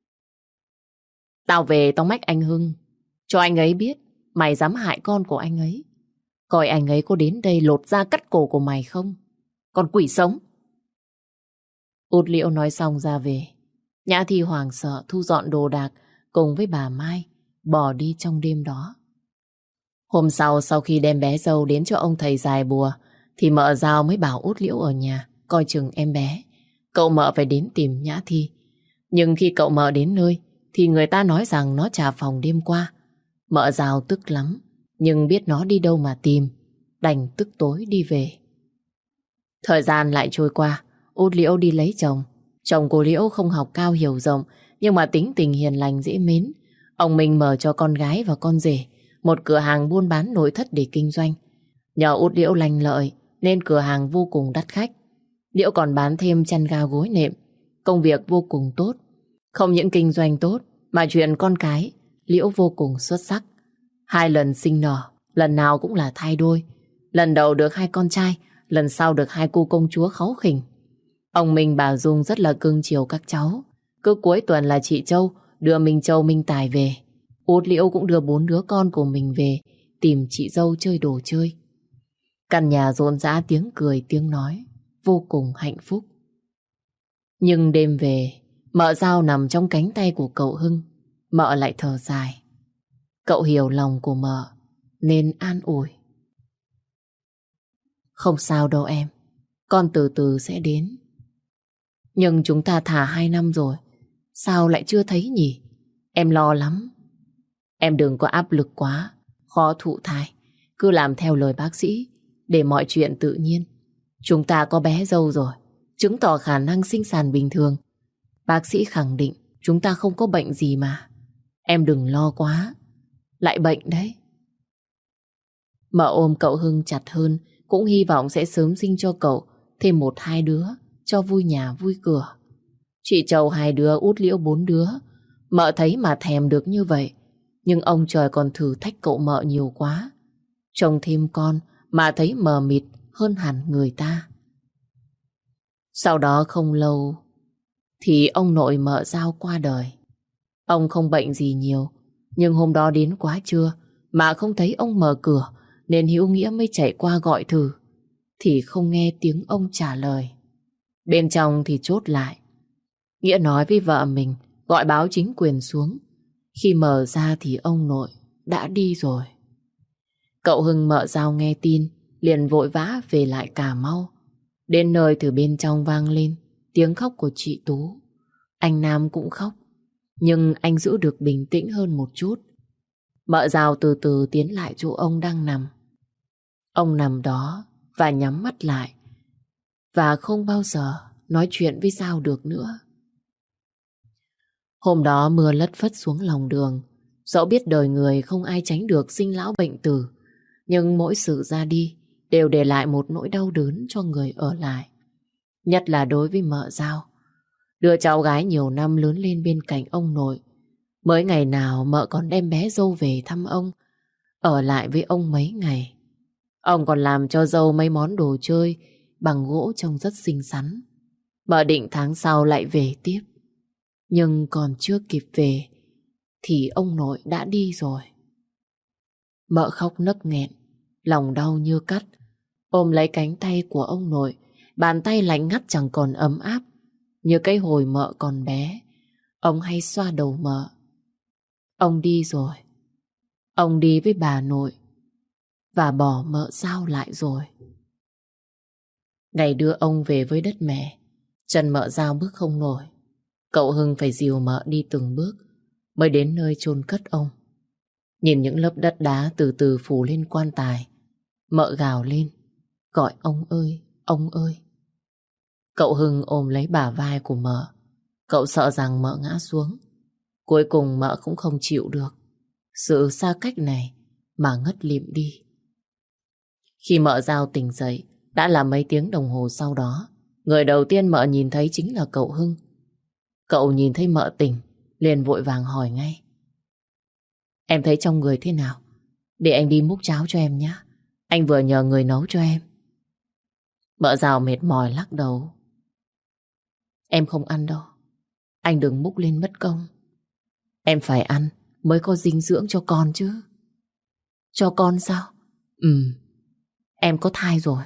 Tao về tao mách anh Hưng, cho anh ấy biết mày dám hại con của anh ấy. Coi anh ấy có đến đây lột da cắt cổ của mày không? Con quỷ sống. Út Liễu nói xong ra về. Nhã Thi hoảng sợ thu dọn đồ đạc cùng với bà Mai, bỏ đi trong đêm đó. Hôm sau, sau khi đem bé dâu đến cho ông thầy giải bùa, thì mợ Giao mới bảo Út Liễu ở nhà coi chừng em bé. Cậu mợ phải đến tìm Nhã Thi. Nhưng khi cậu mợ đến nơi thì người ta nói rằng nó trả phòng đêm qua. Mợ Giao tức lắm, nhưng biết nó đi đâu mà tìm, đành tức tối đi về. Thời gian lại trôi qua, Út Liễu đi lấy chồng. Chồng của Liễu không học cao hiểu rộng, nhưng mà tính tình hiền lành dễ mến. Ông Minh mở cho con gái và con rể một cửa hàng buôn bán nội thất để kinh doanh. Nhờ Út Liễu lành lợi nên cửa hàng vô cùng đắt khách. Liễu còn bán thêm chăn ga gối nệm. Công việc vô cùng tốt. Không những kinh doanh tốt mà chuyện con cái Liễu vô cùng xuất sắc. Hai lần sinh nở, lần nào cũng là thai đôi. Lần đầu được hai con trai, lần sau được hai cô công chúa kháu khỉnh. Ông Minh bà Dung rất là cưng chiều các cháu. Cứ cuối tuần là chị Châu đưa Minh Châu Minh Tài về. Út Liễu cũng đưa bốn đứa con của mình về tìm chị dâu chơi đồ chơi. Căn nhà rộn rã tiếng cười tiếng nói, vô cùng hạnh phúc. Nhưng đêm về, mợ Giao nằm trong cánh tay của cậu Hưng. Mợ lại thở dài. Cậu hiểu lòng của mợ nên an ủi. Không sao đâu em, con từ từ sẽ đến. Nhưng chúng ta thả hai năm rồi, sao lại chưa thấy nhỉ? Em lo lắm. Em đừng có áp lực quá, khó thụ thai. Cứ làm theo lời bác sĩ, để mọi chuyện tự nhiên. Chúng ta có bé dâu rồi, chứng tỏ khả năng sinh sản bình thường. Bác sĩ khẳng định chúng ta không có bệnh gì mà. Em đừng lo quá, lại bệnh đấy. Mợ ôm cậu Hưng chặt hơn, cũng hy vọng sẽ sớm sinh cho cậu thêm một hai đứa, cho vui nhà vui cửa. Chị Châu hai đứa, Út Liễu bốn đứa. Mợ thấy mà thèm được như vậy. Nhưng ông trời còn thử thách cậu mợ nhiều quá. Trông thêm con mà thấy mờ mịt hơn hẳn người ta. Sau đó không lâu thì ông nội mợ Giao qua đời. Ông không bệnh gì nhiều, nhưng hôm đó đến quá trưa mà không thấy ông mở cửa, nên Hữu Nghĩa mới chạy qua gọi thử, thì không nghe tiếng ông trả lời. Bên trong thì chốt lại. Nghĩa nói với vợ mình gọi báo chính quyền xuống. Khi mở ra thì ông nội đã đi rồi. Cậu Hưng mợ Giao nghe tin liền vội vã về lại Cà Mau. Đến nơi từ bên trong vang lên tiếng khóc của chị Tú. Anh Nam cũng khóc, nhưng anh giữ được bình tĩnh hơn một chút. Mợ Giao từ từ tiến lại chỗ ông đang nằm. Ông nằm đó và nhắm mắt lại, và không bao giờ nói chuyện với Giao được nữa. Hôm đó mưa lất phất xuống lòng đường. Dẫu biết đời người không ai tránh được sinh lão bệnh tử, nhưng mỗi sự ra đi đều để lại một nỗi đau đớn cho người ở lại. Nhất là đối với mợ Giao. Đứa cháu gái nhiều năm lớn lên bên cạnh ông nội. Mới ngày nào mợ còn đem bé dâu về thăm ông, ở lại với ông mấy ngày. Ông còn làm cho dâu mấy món đồ chơi bằng gỗ trông rất xinh xắn. Mợ định tháng sau lại về tiếp. Nhưng còn chưa kịp về thì ông nội đã đi rồi. Mợ khóc nấc nghẹn, lòng đau như cắt, ôm lấy cánh tay của ông nội, bàn tay lạnh ngắt chẳng còn ấm áp, như cái hồi mợ còn bé. Ông hay xoa đầu mợ. Ông đi rồi. Ông đi với bà nội và bỏ mợ Giao lại rồi. Ngày đưa ông về với đất mẹ, chân mợ Giao bước không nổi. Cậu Hưng phải dìu mợ đi từng bước mới đến nơi chôn cất ông. Nhìn những lớp đất đá từ từ phủ lên quan tài, mợ gào lên, gọi ông ơi, ông ơi. Cậu Hưng ôm lấy bả vai của mợ. Cậu sợ rằng mợ ngã xuống. Cuối cùng mợ cũng không chịu được sự xa cách này mà ngất lịm đi. Khi mợ Giao tỉnh dậy, đã là mấy tiếng đồng hồ sau đó. Người đầu tiên mợ nhìn thấy chính là cậu Hưng. Cậu nhìn thấy mợ tỉnh, liền vội vàng hỏi ngay. Em thấy trong người thế nào? Để anh đi múc cháo cho em nhé. Anh vừa nhờ người nấu cho em. Mợ Giao mệt mỏi lắc đầu. Em không ăn đâu. Anh đừng múc lên mất công. Em phải ăn mới có dinh dưỡng cho con chứ. Cho con sao? Ừ, em có thai rồi.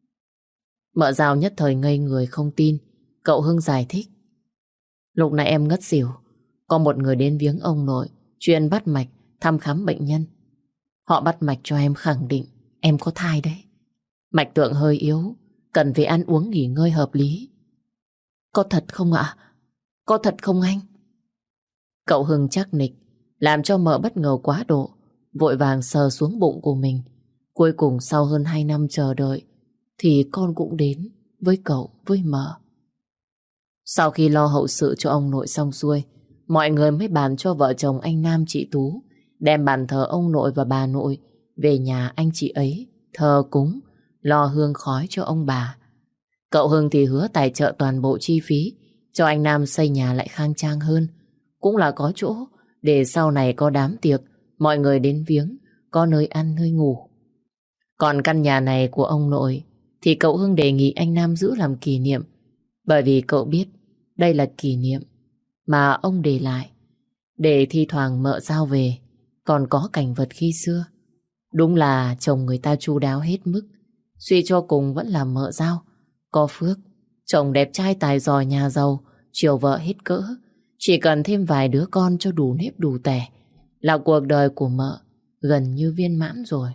Mợ Giao nhất thời ngây người không tin. Cậu Hưng giải thích. Lúc này em ngất xỉu, có một người đến viếng ông nội, chuyên bắt mạch, thăm khám bệnh nhân. Họ bắt mạch cho em khẳng định em có thai đấy. Mạch tượng hơi yếu, cần phải ăn uống nghỉ ngơi hợp lý. Có thật không ạ? Có thật không anh? Cậu Hưng chắc nịch, làm cho mợ bất ngờ quá độ, vội vàng sờ xuống bụng của mình. Cuối cùng sau hơn hai năm chờ đợi, thì con cũng đến với cậu, với mợ. Sau khi lo hậu sự cho ông nội xong xuôi, mọi người mới bàn cho vợ chồng anh Nam chị Tú đem bàn thờ ông nội và bà nội về nhà anh chị ấy thờ cúng, lo hương khói cho ông bà. Cậu Hưng thì hứa tài trợ toàn bộ chi phí cho anh Nam xây nhà lại khang trang hơn, cũng là có chỗ để sau này có đám tiệc, mọi người đến viếng, có nơi ăn nơi ngủ. Còn căn nhà này của ông nội thì cậu Hưng đề nghị anh Nam giữ làm kỷ niệm, bởi vì cậu biết đây là kỷ niệm mà ông để lại, để thi thoảng mợ Giao về còn có cảnh vật khi xưa. Đúng là chồng người ta chu đáo hết mức, suy cho cùng vẫn là mợ Giao có phước. Chồng đẹp trai tài giỏi nhà giàu, chiều vợ hết cỡ, chỉ cần thêm vài đứa con cho đủ nếp đủ tẻ là cuộc đời của mợ gần như viên mãn rồi.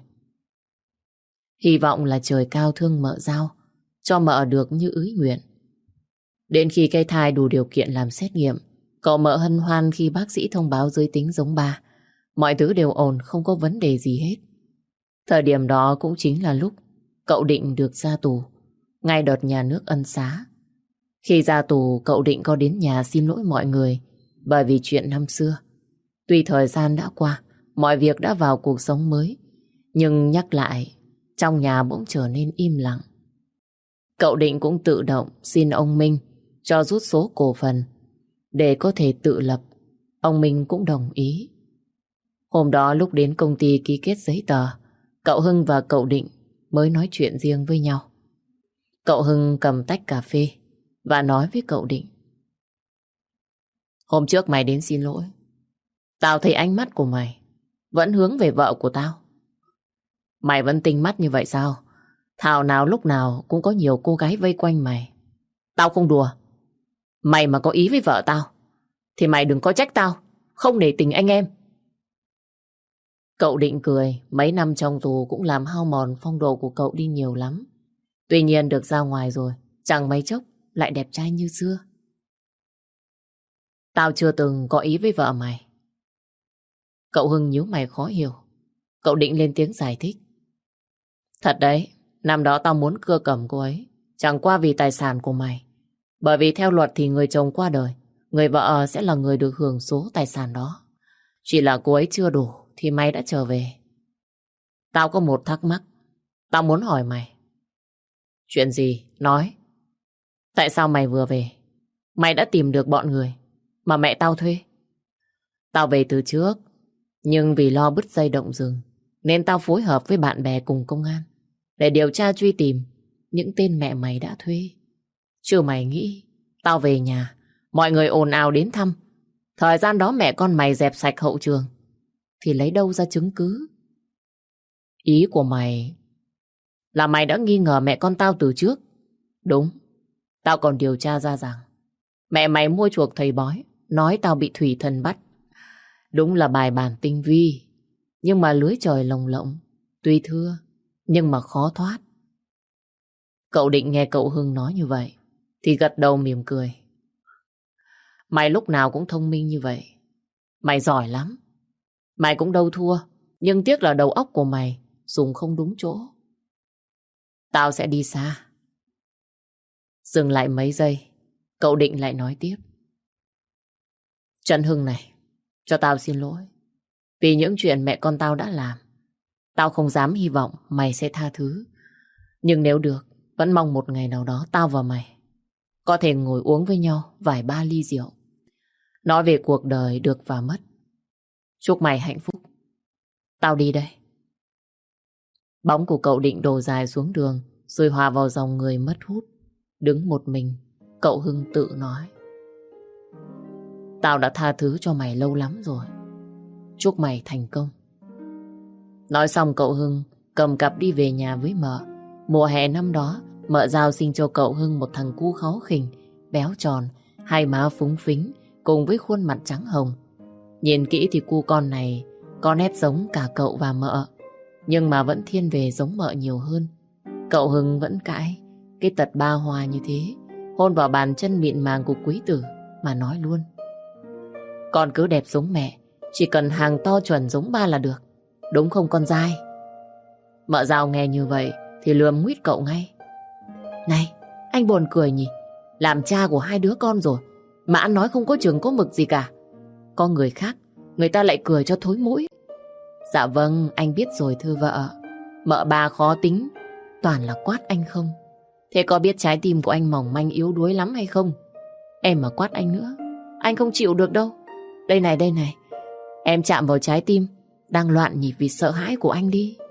Hy vọng là trời cao thương mợ Giao, cho mợ được như ứ nguyện. Đến khi cây thai đủ điều kiện làm xét nghiệm, cậu mợ hân hoan khi bác sĩ thông báo giới tính giống ba. Mọi thứ đều ổn, không có vấn đề gì hết. Thời điểm đó cũng chính là lúc cậu định được ra tù, ngay đợt nhà nước ân xá. Khi ra tù, cậu định có đến nhà xin lỗi mọi người bởi vì chuyện năm xưa. Tuy thời gian đã qua, mọi việc đã vào cuộc sống mới, nhưng nhắc lại, trong nhà bỗng trở nên im lặng. Cậu định cũng tự động xin ông Minh cho rút số cổ phần để có thể tự lập. Ông Minh cũng đồng ý. Hôm đó lúc đến công ty ký kết giấy tờ, cậu Hưng và cậu Định mới nói chuyện riêng với nhau. Cậu Hưng cầm tách cà phê và nói với cậu Định. Hôm trước mày đến xin lỗi, tao thấy ánh mắt của mày vẫn hướng về vợ của tao. Mày vẫn tinh mắt như vậy sao? Thảo nào lúc nào cũng có nhiều cô gái vây quanh mày. Tao không đùa. Mày mà có ý với vợ tao thì mày đừng có trách tao không nể tình anh em. Cậu Định cười. Mấy năm trong tù cũng làm hao mòn phong độ của cậu đi nhiều lắm. Tuy nhiên được ra ngoài rồi, chẳng mấy chốc lại đẹp trai như xưa. Tao chưa từng có ý với vợ mày. Cậu Hưng nhíu mày khó hiểu. Cậu Định lên tiếng giải thích. Thật đấy, năm đó tao muốn cưa cầm cô ấy, chẳng qua vì tài sản của mày. Bởi vì theo luật thì người chồng qua đời, người vợ sẽ là người được hưởng số tài sản đó. Chỉ là cô ấy chưa đủ thì mày đã trở về. Tao có một thắc mắc, tao muốn hỏi mày. Chuyện gì? Nói. Tại sao mày vừa về, mày đã tìm được bọn người mà mẹ tao thuê? Tao về từ trước, nhưng vì lo bứt dây động rừng nên tao phối hợp với bạn bè cùng công an để điều tra truy tìm những tên mẹ mày đã thuê. Chứ mày nghĩ tao về nhà, mọi người ồn ào đến thăm, thời gian đó mẹ con mày dẹp sạch hậu trường, thì lấy đâu ra chứng cứ? Ý của mày là mày đã nghi ngờ mẹ con tao từ trước. Đúng, tao còn điều tra ra rằng mẹ mày mua chuộc thầy bói, nói tao bị thủy thần bắt. Đúng là bài bản tinh vi, nhưng mà lưới trời lồng lộng, tuy thưa, nhưng mà khó thoát. Cậu Định nghe cậu Hưng nói như vậy, thì gật đầu mỉm cười. Mày lúc nào cũng thông minh như vậy. Mày giỏi lắm. Mày cũng đâu thua, nhưng tiếc là đầu óc của mày dùng không đúng chỗ. Tao sẽ đi xa. Dừng lại mấy giây, cậu Định lại nói tiếp. Trần Hưng này, cho tao xin lỗi. Vì những chuyện mẹ con tao đã làm, tao không dám hy vọng mày sẽ tha thứ. Nhưng nếu được, vẫn mong một ngày nào đó tao và mày có thể ngồi uống với nhau vài ba ly rượu, nói về cuộc đời được và mất. Chúc mày hạnh phúc. Tao đi đây. Bóng của cậu Định đổ dài xuống đường, rồi hòa vào dòng người mất hút. Đứng một mình, cậu Hưng tự nói. Tao đã tha thứ cho mày lâu lắm rồi. Chúc mày thành công. Nói xong cậu Hưng cầm cặp đi về nhà với mợ. Mùa hè năm đó, mợ Giao sinh cho cậu Hưng một thằng cu kháu khỉnh, béo tròn, hai má phúng phính, cùng với khuôn mặt trắng hồng. Nhìn kỹ thì cu con này có nét giống cả cậu và mợ, nhưng mà vẫn thiên về giống mợ nhiều hơn. Cậu Hưng vẫn cãi cái tật ba hoa như thế, hôn vào bàn chân mịn màng của quý tử mà nói luôn. Con cứ đẹp giống mẹ, chỉ cần hàng to chuẩn giống ba là được. Đúng không con dai? Mợ Giao nghe như vậy thì lườm nguýt cậu ngay. Này, anh buồn cười nhỉ? Làm cha của hai đứa con rồi mà ăn nói không có chừng có mực gì cả. Có người khác, người ta lại cười cho thối mũi. Dạ vâng, anh biết rồi thưa vợ. Mợ ba khó tính, toàn là quát anh không. Thế có biết trái tim của anh mỏng manh yếu đuối lắm hay không? Em mà quát anh nữa, anh không chịu được đâu. Đây này, đây này, em chạm vào trái tim đang loạn nhịp vì sợ hãi của anh đi.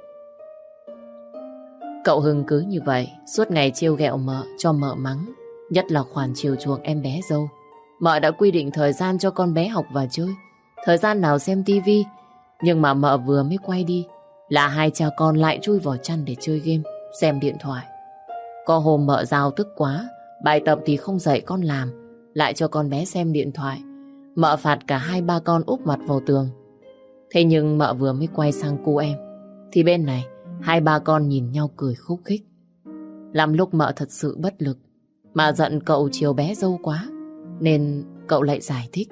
Cậu Hưng cứ như vậy, suốt ngày trêu ghẹo mợ, cho mợ mắng. Nhất là khoản chiều chuộng em bé dâu. Mợ đã quy định thời gian cho con bé học và chơi, thời gian nào xem tivi. Nhưng mà mợ vừa mới quay đi là hai cha con lại chui vào chăn để chơi game, xem điện thoại. Có hôm mợ Giao tức quá, bài tập thì không dạy con làm, lại cho con bé xem điện thoại. Mợ phạt cả hai ba con úp mặt vào tường. Thế nhưng mợ vừa mới quay sang cu em, thì bên này hai ba con nhìn nhau cười khúc khích. Làm lúc mợ thật sự bất lực, mà giận cậu chiều bé dâu quá, nên cậu lại giải thích.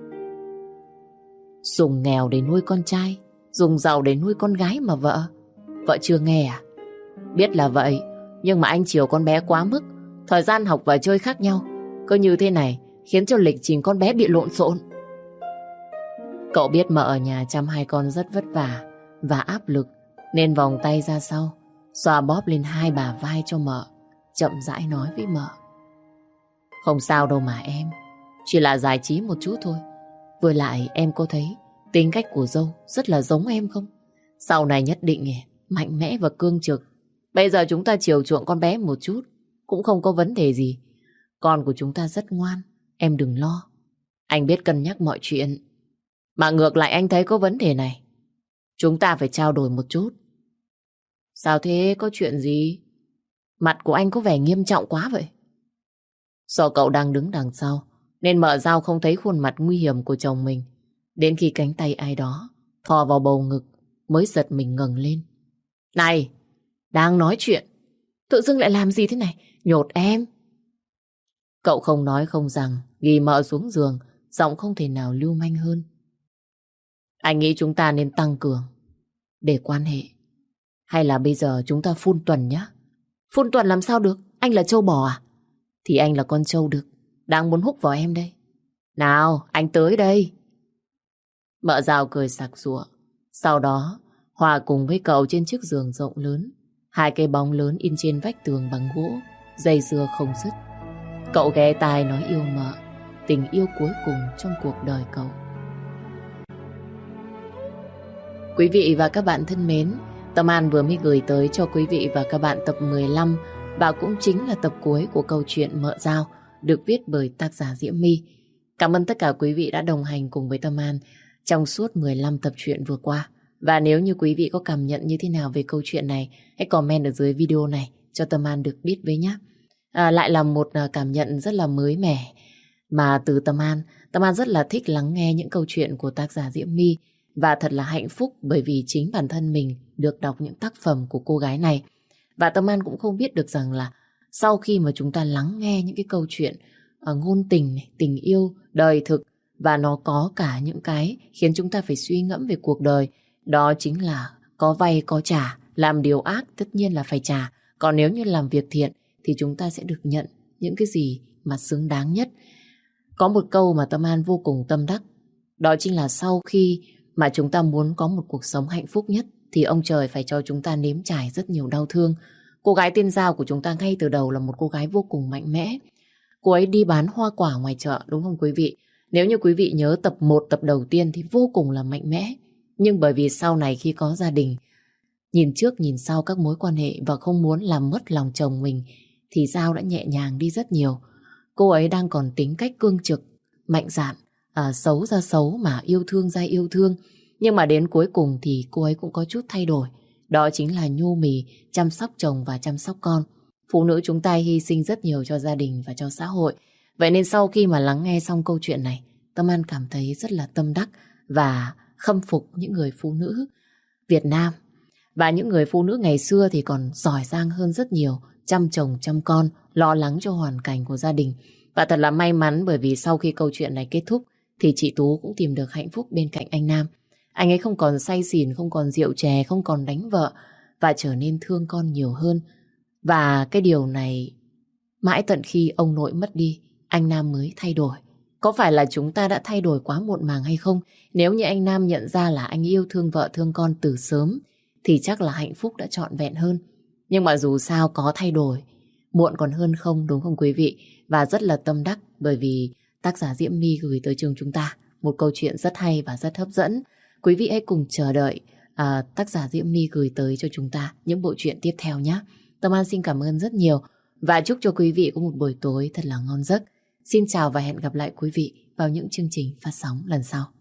Dùng nghèo để nuôi con trai, dùng giàu để nuôi con gái mà vợ. Vợ chưa nghe à? Biết là vậy, nhưng mà anh chiều con bé quá mức. Thời gian học và chơi khác nhau. Cứ như thế này khiến cho lịch trình con bé bị lộn xộn. Cậu biết mợ ở nhà chăm hai con rất vất vả và áp lực, nên vòng tay ra sau, xoa bóp lên hai bả vai cho mợ, chậm rãi nói với mợ. Không sao đâu mà em, chỉ là giải trí một chút thôi. Với lại em có thấy tính cách của dâu rất là giống em không? Sau này nhất định mạnh mẽ và cương trực. Bây giờ chúng ta chiều chuộng con bé một chút cũng không có vấn đề gì. Con của chúng ta rất ngoan, em đừng lo. Anh biết cân nhắc mọi chuyện. Mà ngược lại anh thấy có vấn đề này, chúng ta phải trao đổi một chút. Sao thế, có chuyện gì? Mặt của anh có vẻ nghiêm trọng quá vậy. Do cậu đang đứng đằng sau, nên mợ Giao không thấy khuôn mặt nguy hiểm của chồng mình. Đến khi cánh tay ai đó thò vào bầu ngực mới giật mình ngẩng lên. Này, đang nói chuyện, tự dưng lại làm gì thế này? Nhột em. Cậu không nói không rằng, ghi mợ xuống giường, giọng không thể nào lưu manh hơn. Anh nghĩ chúng ta nên tăng cường để quan hệ, hay là bây giờ chúng ta phun tuần nhá? Phun tuần làm sao được? Anh là trâu bò à? Thì anh là con trâu đực, đang muốn húc vào em đây. Nào, anh tới đây. Mợ Giao cười sặc sụa. Sau đó, hòa cùng với cậu trên chiếc giường rộng lớn. Hai cây bóng lớn in trên vách tường bằng gỗ, dây dưa không dứt. Cậu ghé tai nói yêu mợ, tình yêu cuối cùng trong cuộc đời cậu. Quý vị và các bạn thân mến, Tâm An vừa mới gửi tới cho quý vị và các bạn tập mười lăm, và cũng chính là tập cuối của câu chuyện Mợ Giao, được viết bởi tác giả Diễm My. Cảm ơn tất cả quý vị đã đồng hành cùng với Tâm An trong suốt mười lăm tập truyện vừa qua. Và nếu như quý vị có cảm nhận như thế nào về câu chuyện này, hãy comment ở dưới video này cho Tâm An được biết với nhé. À, lại là một cảm nhận rất là mới mẻ mà từ Tâm An. Tâm An rất là thích lắng nghe những câu chuyện của tác giả Diễm My và thật là hạnh phúc bởi vì chính bản thân mình được đọc những tác phẩm của cô gái này. Và Tâm An cũng không biết được rằng là sau khi mà chúng ta lắng nghe những cái câu chuyện uh, ngôn tình, này, tình yêu, đời thực và nó có cả những cái khiến chúng ta phải suy ngẫm về cuộc đời. Đó chính là có vay có trả, làm điều ác tất nhiên là phải trả. Còn nếu như làm việc thiện thì chúng ta sẽ được nhận những cái gì mà xứng đáng nhất. Có một câu mà Tâm An vô cùng tâm đắc, đó chính là sau khi mà chúng ta muốn có một cuộc sống hạnh phúc nhất thì ông trời phải cho chúng ta nếm trải rất nhiều đau thương. Cô gái tên Giao của chúng ta ngay từ đầu là một cô gái vô cùng mạnh mẽ. Cô ấy đi bán hoa quả ngoài chợ, đúng không quý vị? Nếu như quý vị nhớ tập một, tập đầu tiên thì vô cùng là mạnh mẽ. Nhưng bởi vì sau này khi có gia đình, nhìn trước nhìn sau các mối quan hệ và không muốn làm mất lòng chồng mình, thì Giao đã nhẹ nhàng đi rất nhiều. Cô ấy đang còn tính cách cương trực, mạnh dạn, à, xấu ra xấu mà yêu thương ra yêu thương. Nhưng mà đến cuối cùng thì cô ấy cũng có chút thay đổi. Đó chính là nhu mì, chăm sóc chồng và chăm sóc con. Phụ nữ chúng ta hy sinh rất nhiều cho gia đình và cho xã hội. Vậy nên sau khi mà lắng nghe xong câu chuyện này, Tâm An cảm thấy rất là tâm đắc và khâm phục những người phụ nữ Việt Nam. Và những người phụ nữ ngày xưa thì còn giỏi giang hơn rất nhiều, chăm chồng chăm con, lo lắng cho hoàn cảnh của gia đình. Và thật là may mắn bởi vì sau khi câu chuyện này kết thúc thì chị Tú cũng tìm được hạnh phúc bên cạnh anh Nam. Anh ấy không còn say xỉn, không còn rượu chè, không còn đánh vợ và trở nên thương con nhiều hơn. Và cái điều này mãi tận khi ông nội mất đi, anh Nam mới thay đổi. Có phải là chúng ta đã thay đổi quá muộn màng hay không? Nếu như anh Nam nhận ra là anh yêu thương vợ thương con từ sớm thì chắc là hạnh phúc đã trọn vẹn hơn. Nhưng mà dù sao có thay đổi, muộn còn hơn không, đúng không quý vị? Và rất là tâm đắc bởi vì tác giả Diễm My gửi tới trường chúng ta một câu chuyện rất hay và rất hấp dẫn. Quý vị hãy cùng chờ đợi à, tác giả Diễm My gửi tới cho chúng ta những bộ truyện tiếp theo nhé. Tâm An xin cảm ơn rất nhiều và chúc cho quý vị có một buổi tối thật là ngon giấc. Xin chào và hẹn gặp lại quý vị vào những chương trình phát sóng lần sau.